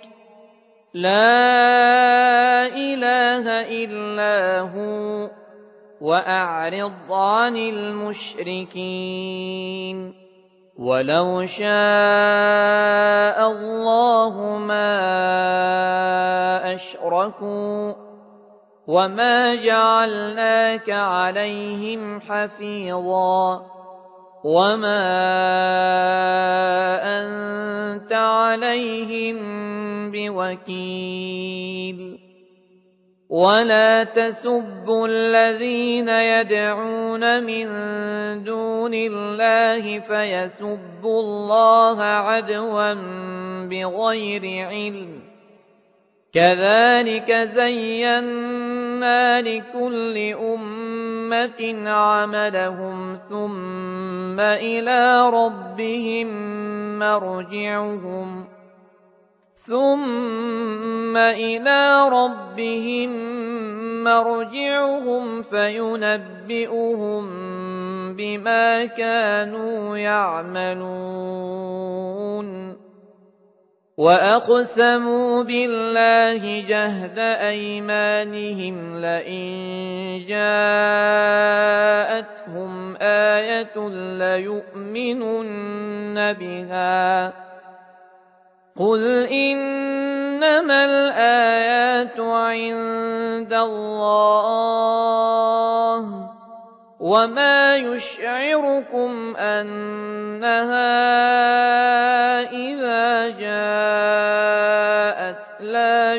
لَا إِلَٰهَ إِلَّا هُوَ وَأَعْرِضْ عَنِ الْمُشْرِكِينَ وَلَوْ شَاءَ اللَّهُ مَا أَشْرَكُوا وَمَا جَعَلْنَاكَ عَلَيْهِمْ حَفِيظًا وَمَا أَنتَ عَلَيْهِم بِوَكِيلٍ وَلَا تَسُبُّوا الَّذِينَ يَدْعُونَ مِن دُونِ اللَّهِ فَيَسُبُّوا اللَّهَ عَدْوًا بِغَيْرِ عِلْمٍ ۗ كَذَٰلِكَ زَيَّنَّا لِكُلِّ أُمَّةٍ عَمَلَهُمْ ثُمَّ إِلَىٰ رَبِّهِم مَّرْجِعُهُمْ فَيُنَبِّئُهُم بِمَا كَانُوا يَعْمَلُونَ وَأَقْسَمُوا بِاللَّهِ جَهْدَ أَيْمَانِهِمْ لَئِن جَاءَتْهُمْ آيَةٌ لَّيُؤْمِنُنَّ بِهَا ۚ قُلْ إِنَّمَا الْآيَاتُ عِندَ اللَّهِ ۖ وَمَا يُشْعِرُكُمْ أَنَّهَا إِذَا جَاءَتْ لَا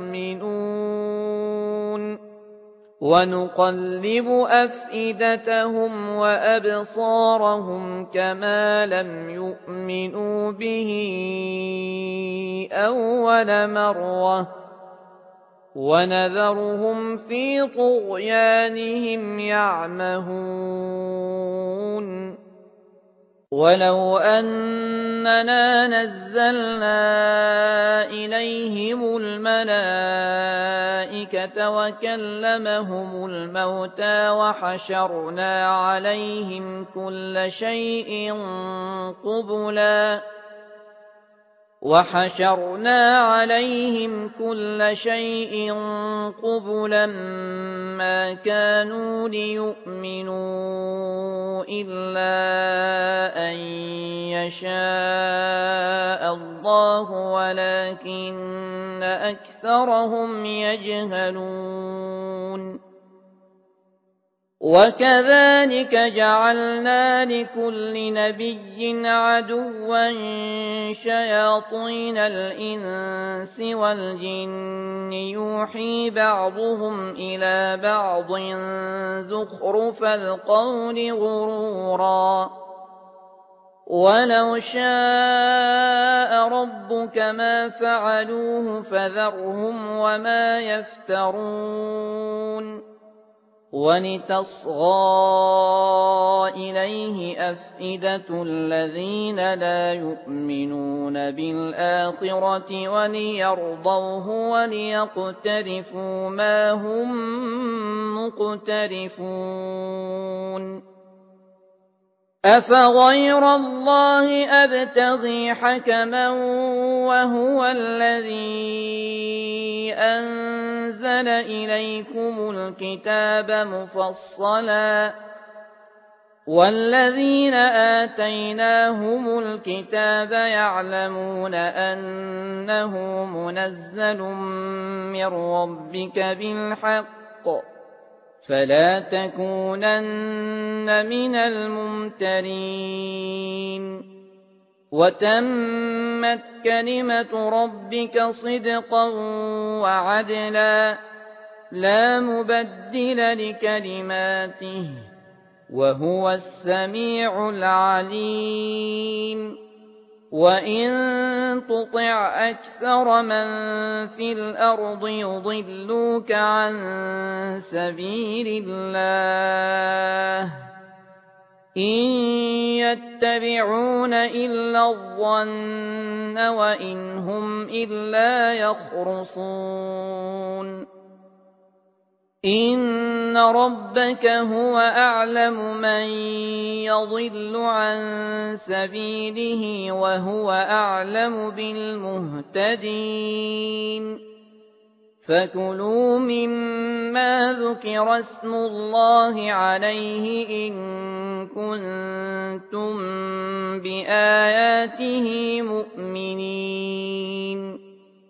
يُؤْمِنُونَ وَنُقَلِّبُ أَفْئِدَتَهُمْ وَأَبْصَارَهُمْ كَمَا لَمْ يُؤْمِنُوا بِهِ أَوَّلَ مَرَّةٍ وَنَذَرُهُمْ فِي طُغْيَانِهِمْ يَعْمَهُونَ وَلَوْ أَنَّ إننا نزلنا إليهم الملائكة وكلمهم الموتى وحشرنا عليهم كل شيء قبلا ما كانوا ليؤمنوا إلا أن يشاء الله ولكن أكثرهم يجهلون وكذلك جعلنا لكل نبي عدوا شياطين الإنس والجن يوحي بعضهم إلى بعض زخرف القول غرورا ولو شاء ربك ما فعلوه فذرهم وما يفترون ولتصغى إليه أفئدة الذين لا يؤمنون بالآخرة وليرضوه وليقترفوا ما هم مقترفون أفغير الله أبتغي حكما وهو الذي أنزل إليكم الكتاب مفصلا والذين آتيناهم الكتاب يعلمون أنه منزل من ربك بالحق فلا تكونن من الممترين وتمت كلمة ربك صدقا وعدلا لا مبدل لكلماته وهو السميع العليم وإن تطع أكثر من في الأرض يضلوك عن سبيل الله إن يتبعون إلا الظن وإن هم إلا يخرصون إن ربك هو أعلم من يضل عن سبيله وهو أعلم بالمهتدين فكلوا مما ذكر اسم الله عليه إن كنتم بآياته مؤمنين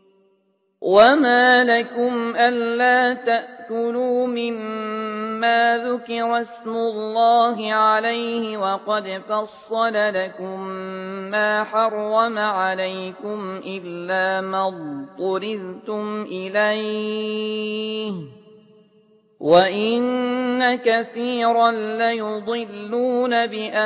وما لكم ألا تأكلوا مما ذكر اسم الله عليه وقد فصل لكم ما حرم عليكم إلا ما اضطررتم إليه وإن كثيرا ليضلون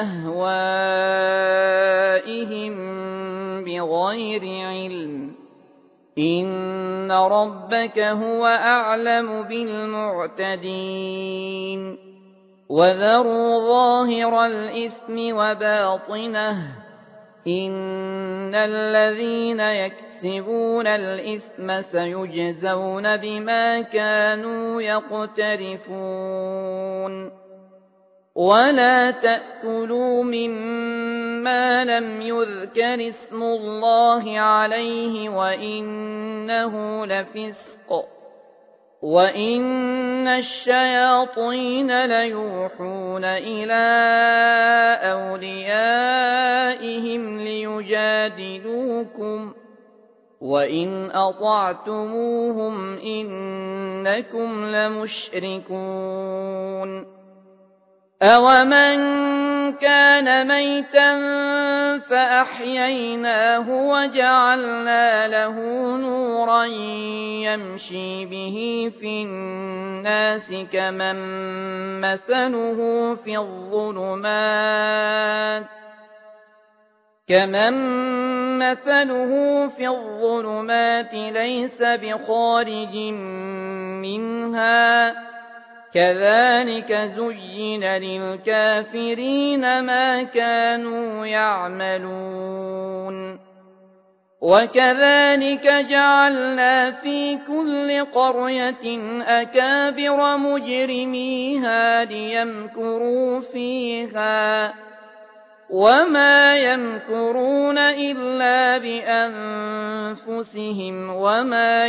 بأهوائهم بغير علم إن ربك هو أعلم بالمعتدين وذروا ظاهر الإثم وباطنه إن الذين يكسبون الإثم سيجزون بما كانوا يقترفون ولا تأكلوا مما لم يذكر اسم الله عليه وإنه لفسق وإن الشياطين ليوحون إلى أوليائهم ليجادلوكم وإن أطعتموهم إنكم لمشركون أَوَمَنْ كَانَ مَيْتًا فَأَحْيَيْنَاهُ وَجَعَلْنَا لَهُ نُورًا يَمْشِي بِهِ فِي النَّاسِ كَمَنْ مَثَلُهُ في الظلمات ليس بخارج منها كذلك زين للكافرين ما كانوا يعملون وكذلك جعلنا في كل قرية أكابر مجرميها ليمكروا فيها وما يمكرون إلا بأنفسهم وما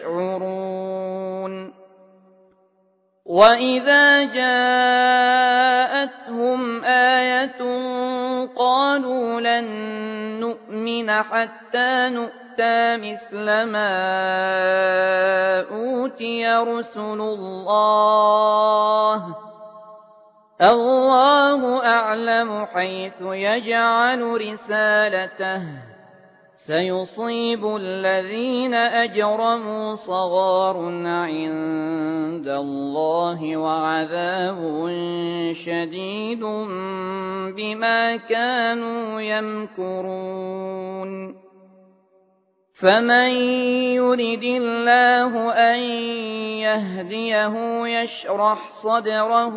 يشعرون وإذا جاءتهم آية قالوا لن نؤمن حتى نؤتى مثل ما أوتي رسل الله الله أعلم حيث يجعل رسالته سيصيب الذين أجرموا صغار عند الله وعذاب شديد بما كانوا يمكرون فمن يرد الله أن يهديه يشرح صدره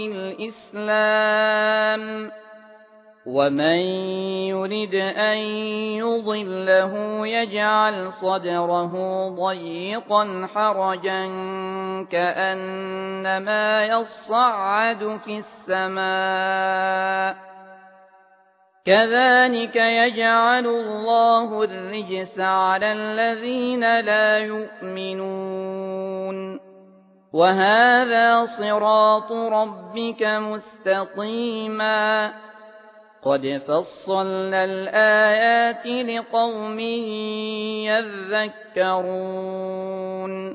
للإسلام ومن يرد أن يضله يجعل صدره ضيقا حرجا كأنما يصعد في السماء كذلك يجعل الله الرجس على الذين لا يؤمنون وهذا صراط ربك مستقيما قد فصلنا الآيات لقوم يذكرون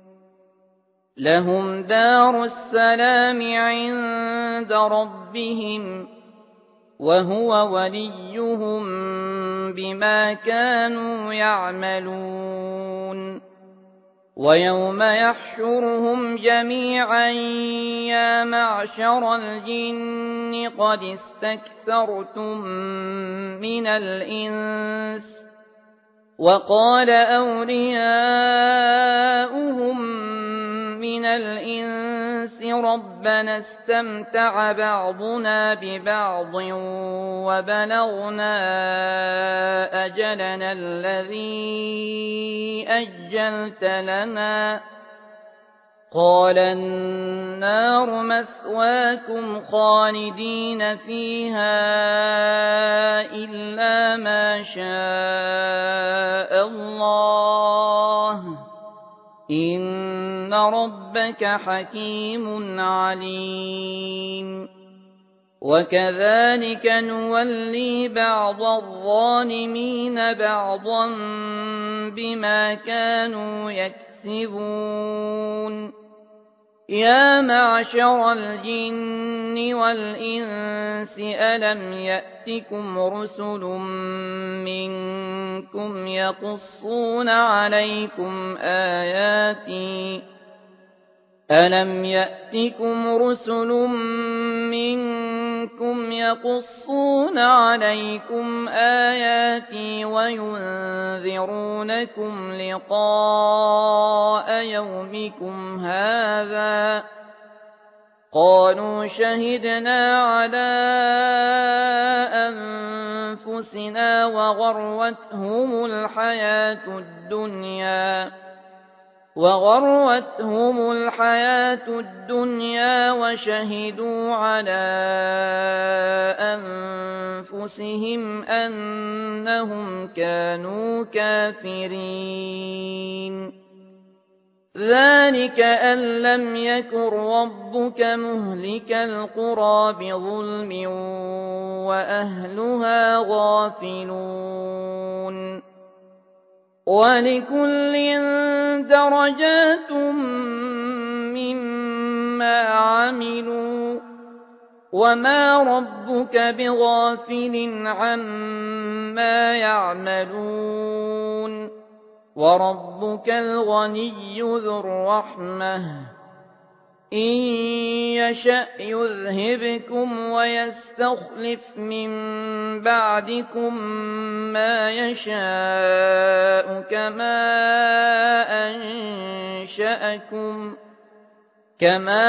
لهم دار السلام عند ربهم وهو وليهم بما كانوا يعملون ويوم يحشرهم جميعا يا معشر الجن قد استكثرتم من الإنس وقال أولياؤهم من الإنس ربنا استمتع بعضنا ببعض وبلغنا أجلنا الذي أجلت لنا قال النار مثواكم خالدين فيها إلا ما شاء الله إن ربك حكيم عليم وكذلك نولي بعض الظالمين بعضا بما كانوا يكسبون يا معشر الجن والإنس ألم يأتكم رسل منكم يقصون عليكم آياتي وينذرونكم لقاء يومكم هذا قالوا شهدنا على أنفسنا وغرتهم الحياة الدنيا وشهدوا على أنفسهم أنهم كانوا كافرين ذلك أن لم يكن ربك مهلك القرى بظلم وأهلها غافلون ولكل درجات مما عملوا وما ربك بغافل عما يعملون وربك الغني ذو الرحمة إن يشأ يذهبكم ويستخلف من بعدكم ما يشاء كما كما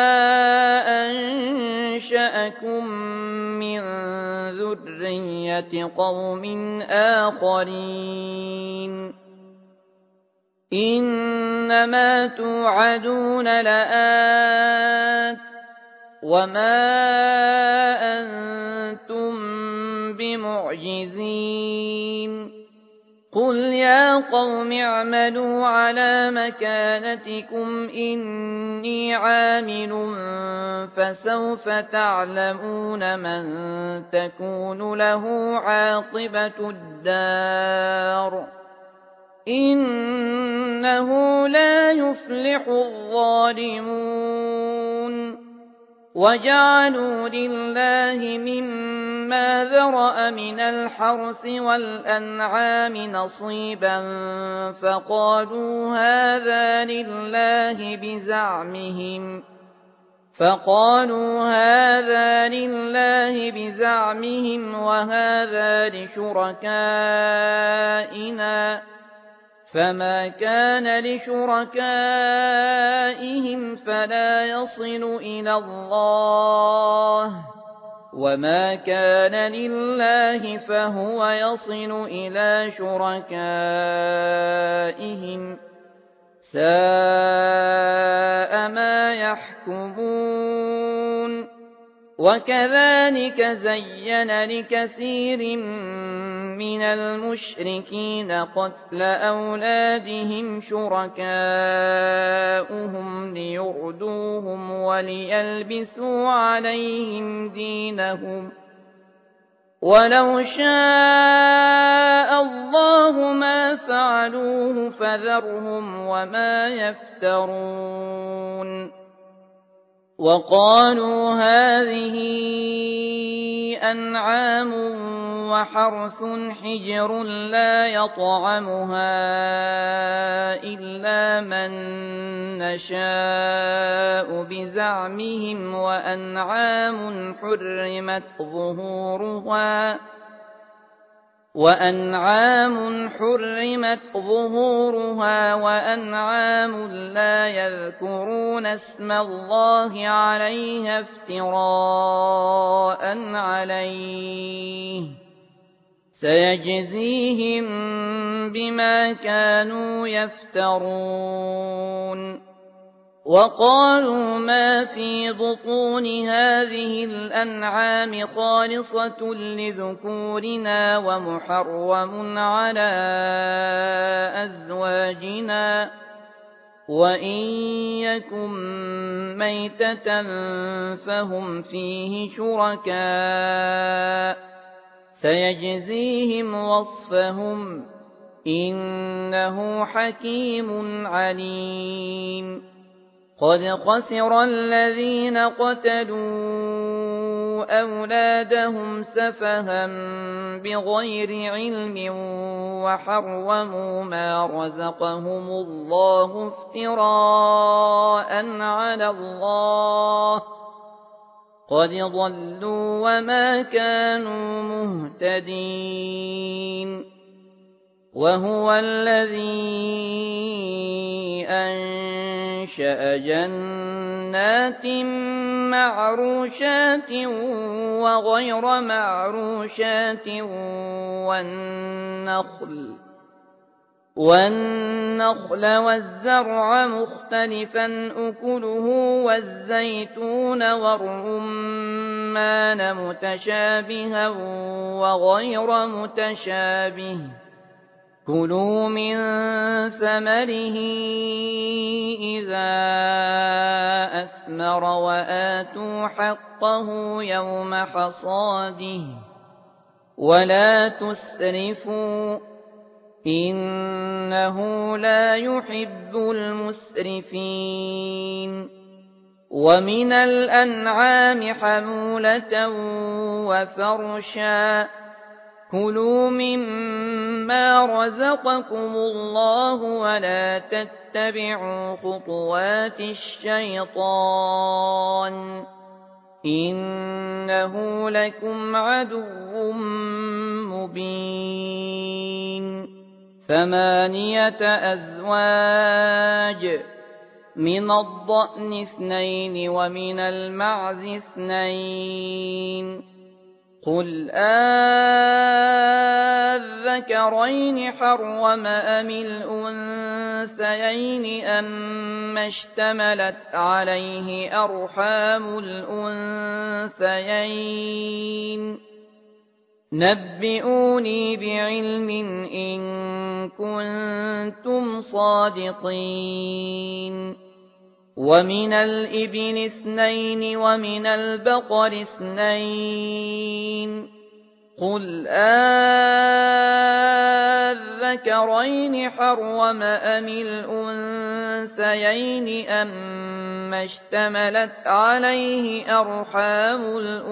أنشأكم من ذرية قوم آخرين إنما توعدون لآت وما أنتم بمعجزين قل يا قوم اعملوا على مكانتكم إني عامل فسوف تعلمون من تكون له عاقبة الدار إنه لا يفلح الظالمون وجعلوا لله مما ذرأ من الحرث والأنعام نصيبا فقالوا هذا لله بزعمهم وهذا لشركائنا فما كان لشركائهم فلا يصل إلى الله وما كان لله فهو يصل إلى شركائهم ساء ما يحكمون وكذلك زين لكثير من المشركين قتل أولادهم شركاؤهم ليردوهم وليلبسوا عليهم دينهم ولو شاء الله ما فعلوه فذرهم وما يفترون وقالوا هذه أنعام وحرث حجر لا يطعمها إلا من نشاء بزعمهم وأنعام حرمت ظهورها وأنعام لا يذكرون اسم الله عليها افتراء عليه سيجزيهم بما كانوا يفترون وقالوا ما في بطون هذه الأنعام خالصة لذكورنا ومحرم على أزواجنا وإن يكن ميتة فهم فيه شركاء سيجزيهم وصفهم إنه حكيم عليم قد خسر الذين قتلوا أولادهم سفها بغير علم وحرموا ما رزقهم الله افتراء على الله قد ضلوا وما كانوا مهتدين وهو الذي أنشأ جنات معروشات وغير معروشات والنخل والزرع مختلفا أكله والزيتون والرمان متشابها وغير متشابه كلوا من ثمره إذا أثمر وآتوا حقه يوم حصاده ولا تسرفوا إنه لا يحب المسرفين ومن الأنعام حمولة وفرشا كلوا مما رزقكم الله ولا تتبعوا خطوات الشيطان إنه لكم عدو مبين 8 أزواج من الضأن 2 ومن المعز 2 قل أذكرين حرم أم الأنثيين أما اشتملت عليه أرحام الأنثيين نبئوني بعلم إن كنتم صادقين ومن الإبل 2 ومن البقر 2 قل أذكرين حرم أم الأنثيين أما اشتملت عليه أرحام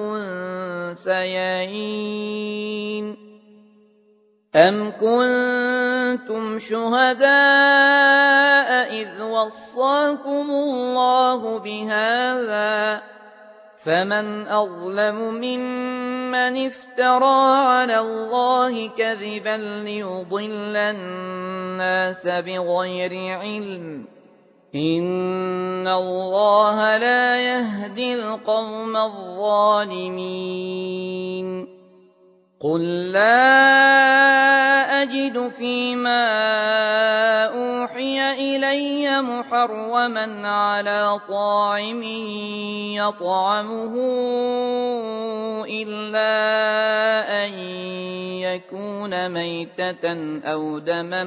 الأنثيين أم كنتم شهداء إذ وصاكم الله بهذا فمن أظلم ممن افترى على الله كذبا ليضل الناس بغير علم إن الله لا يهدي القوم الظالمين قل لا أجد فيما أوحي إلي محرما على طاعم يطعمه إلا أن يكون ميتة أو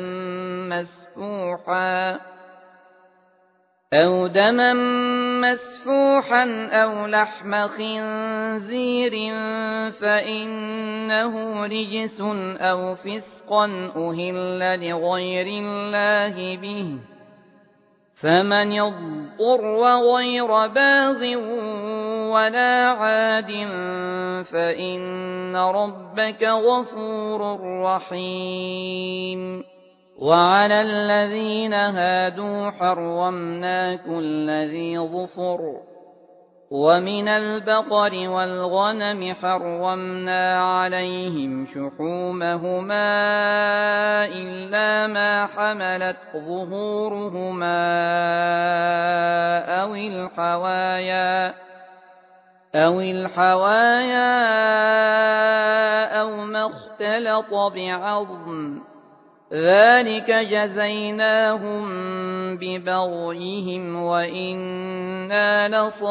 دما مسفوحا أو لحم خنزير فإنه رجس أو فسقا أهل لغير الله به فمن يضطر غير باغ ولا عاد فإن ربك غفور رحيم وعلى الذين هادوا حرمنا كل ذي ظفر ومن البقر والغنم حرمنا عليهم شحومهما إلا ما حملت ظهورهما أو الحوايا أو ما اختلط بعظم ذلك جزيناهم ببغيهم وإنا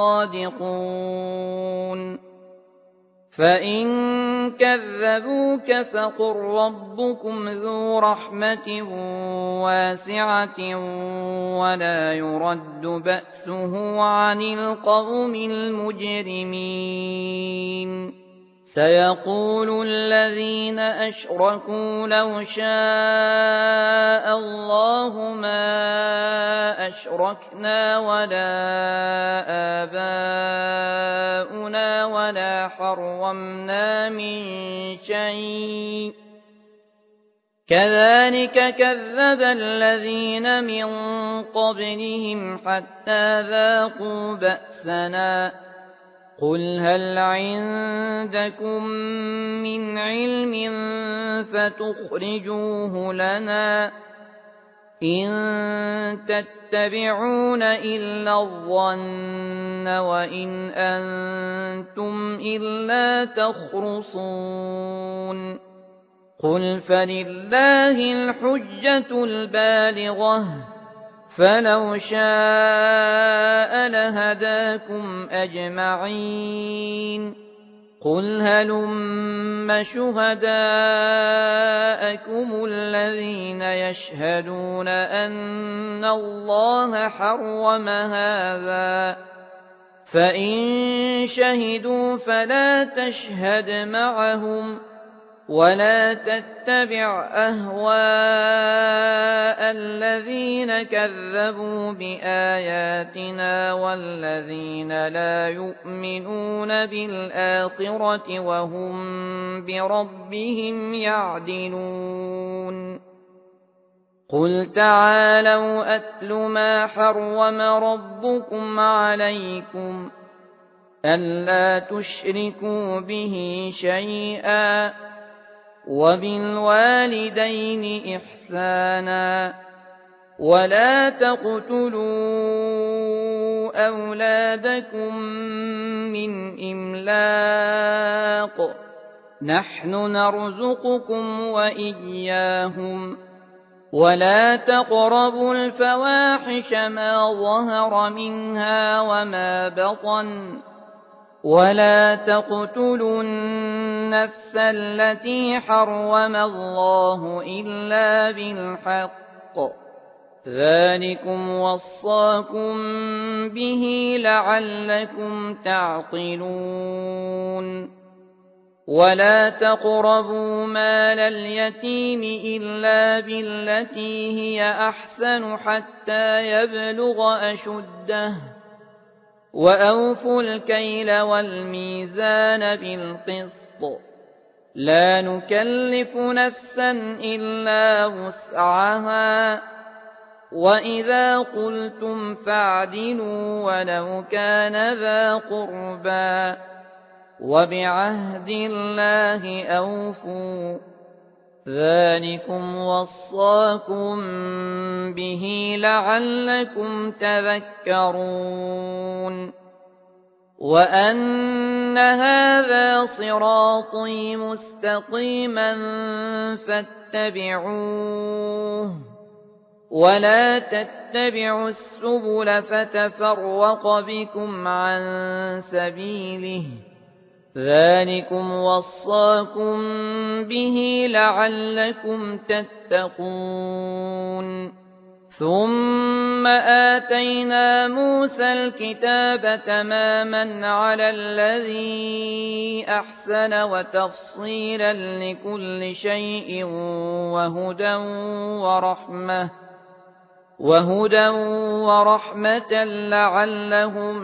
لصادقون فإن كذبوك فقل ربكم ذو رحمة واسعة ولا يرد بأسه عن القوم المجرمين سيقول الذين أشركوا لو شاء الله ما أشركنا ولا آباؤنا ولا حرمنا من شيء كذلك كذب الذين من قبلهم حتى ذاقوا بأسنا قل هل عندكم من علم فتخرجوه لنا إن تتبعون إلا الظن وإن أنتم إلا تخرصون قل فلله الحجة البالغة فلو شاء لهداكم أجمعين قل هلم شهداءكم الذين يشهدون أن الله حرم هذا فإن شهدوا فلا تشهد معهم ولا تتبع أهواء الذين كذبوا بآياتنا والذين لا يؤمنون بالآخرة وهم بربهم يعدلون قل تعالوا أتل ما حرم ربكم عليكم ألا تشركوا به شيئا وبالوالدين إحسانا ولا تقتلوا أولادكم من إملاق نحن نرزقكم وإياهم ولا تقربوا الفواحش ما ظهر منها وما بطن ولا تقتلوا النفس التي حرم الله إلا بالحق ذلكم وصاكم به لعلكم تعقلون ولا تقربوا مال اليتيم إلا بالتي هي أحسن حتى يبلغ أشده وأوفوا الكيل والميزان بالقسط لا نكلف نفسا إلا وسعها وإذا قلتم فاعدلوا ولو كان ذا قربى وبعهد الله أوفوا ذلكم وصاكم به لعلكم تذكرون وأن هذا صراطي مستقيما فاتبعوه ولا تتبعوا السبل فتفرق بكم عن سبيله ذلكم وصاكم به لعلكم تتقون ثم آتينا موسى الكتاب تماما على الذي أحسن وتفصيلا لكل شيء وهدى ورحمة لعلهم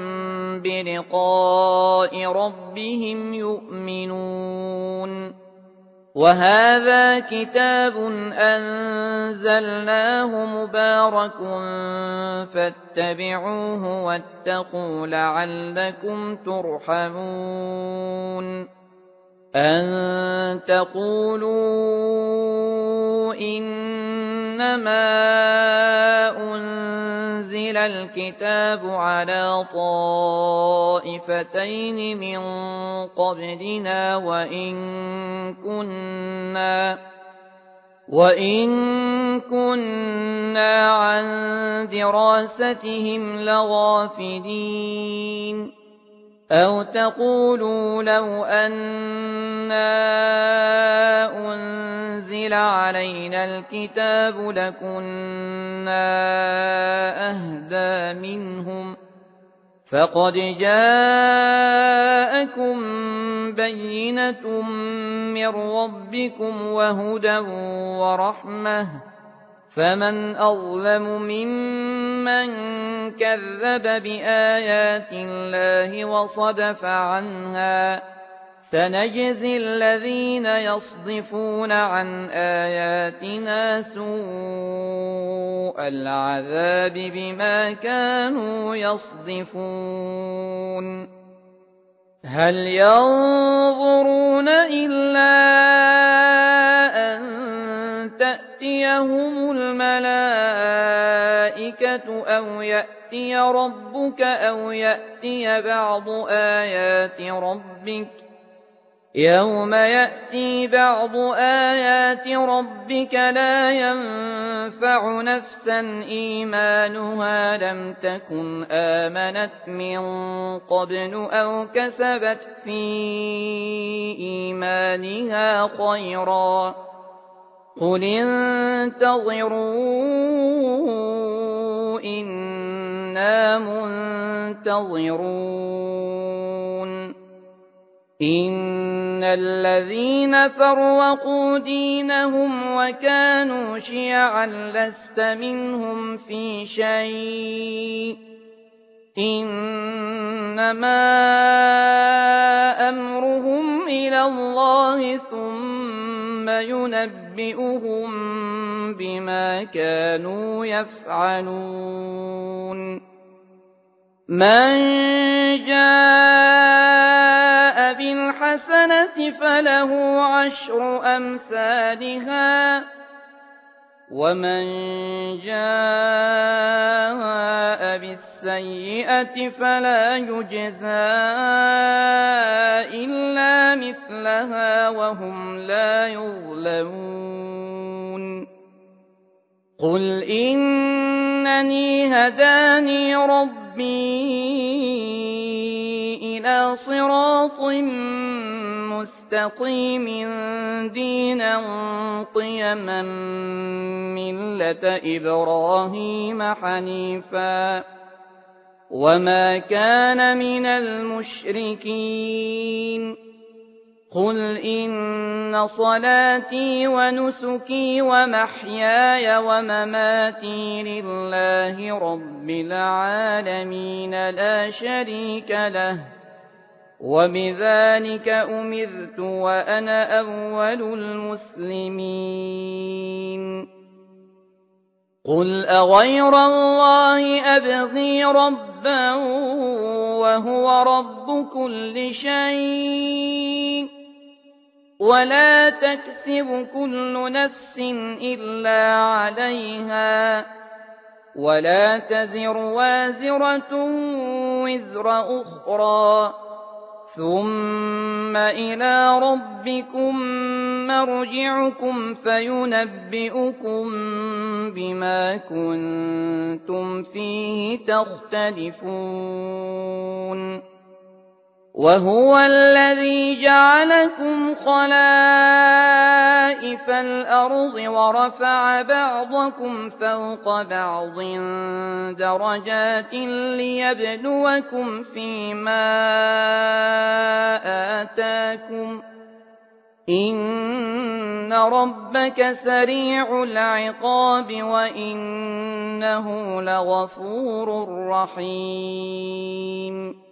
بلقاء ربهم يؤمنون وهذا كتاب أنزلناه مبارك فاتبعوه واتقوا لعلكم ترحمون أن تقولوا إنما أنزل الكتاب على طائفتين من قبلنا وإن كنا عن دراستهم لغافلين أو تقولوا لو أنا أنزل علينا الكتاب لكنا أهدى منهم فقد جاءكم بينة من ربكم وهدى ورحمة فمن أظلم ممن كذب بآيات الله وصدف عنها سنجزي الذين يصدفون عن آياتنا سوء العذاب بما كانوا يصدفون هل ينظرون إلا أن تأتيهم الملائكة أو يأتي ربك أو يأتي بعض آيات ربك يوم يأتي بعض آيات ربك لا ينفع نفسا إيمانها لم تكن آمنت من قبل أو كسبت في إيمانها خيرا قل انتظروا إنا منتظرون إن الذين فرقوا دينهم وكانوا شيعا لست منهم في شيء إنما أمرهم إلى الله ثم ينبئهم بما كانوا يفعلون من جاء بالحسنة فله 10 أمثالها ومن جاء بالسيئة فلا يجزى إلا مثلها وهم لا يظلمون قل إنني هداني ربي إلى صراط مستقيم دينا قيما ملة إبراهيم حنيفا وما كان من المشركين قل إن صلاتي ونسكي ومحياي ومماتي لله رب العالمين لا شريك له وبذلك أمرت وأنا أول المسلمين قل أغير الله أبغي ربا وهو رب كل شيء ولا تكسب كل نفس إلا عليها ولا تزر وازرة وزر أخرى ثم إلى ربكم مرجعكم فينبئكم بما كنتم فيه تختلفون وهو الذي جعلكم خلائف الأرض ورفع بعضكم فوق بعض درجات ليبلوكم فيما آتاكم إن ربك سريع العقاب وإنه لغفور رحيم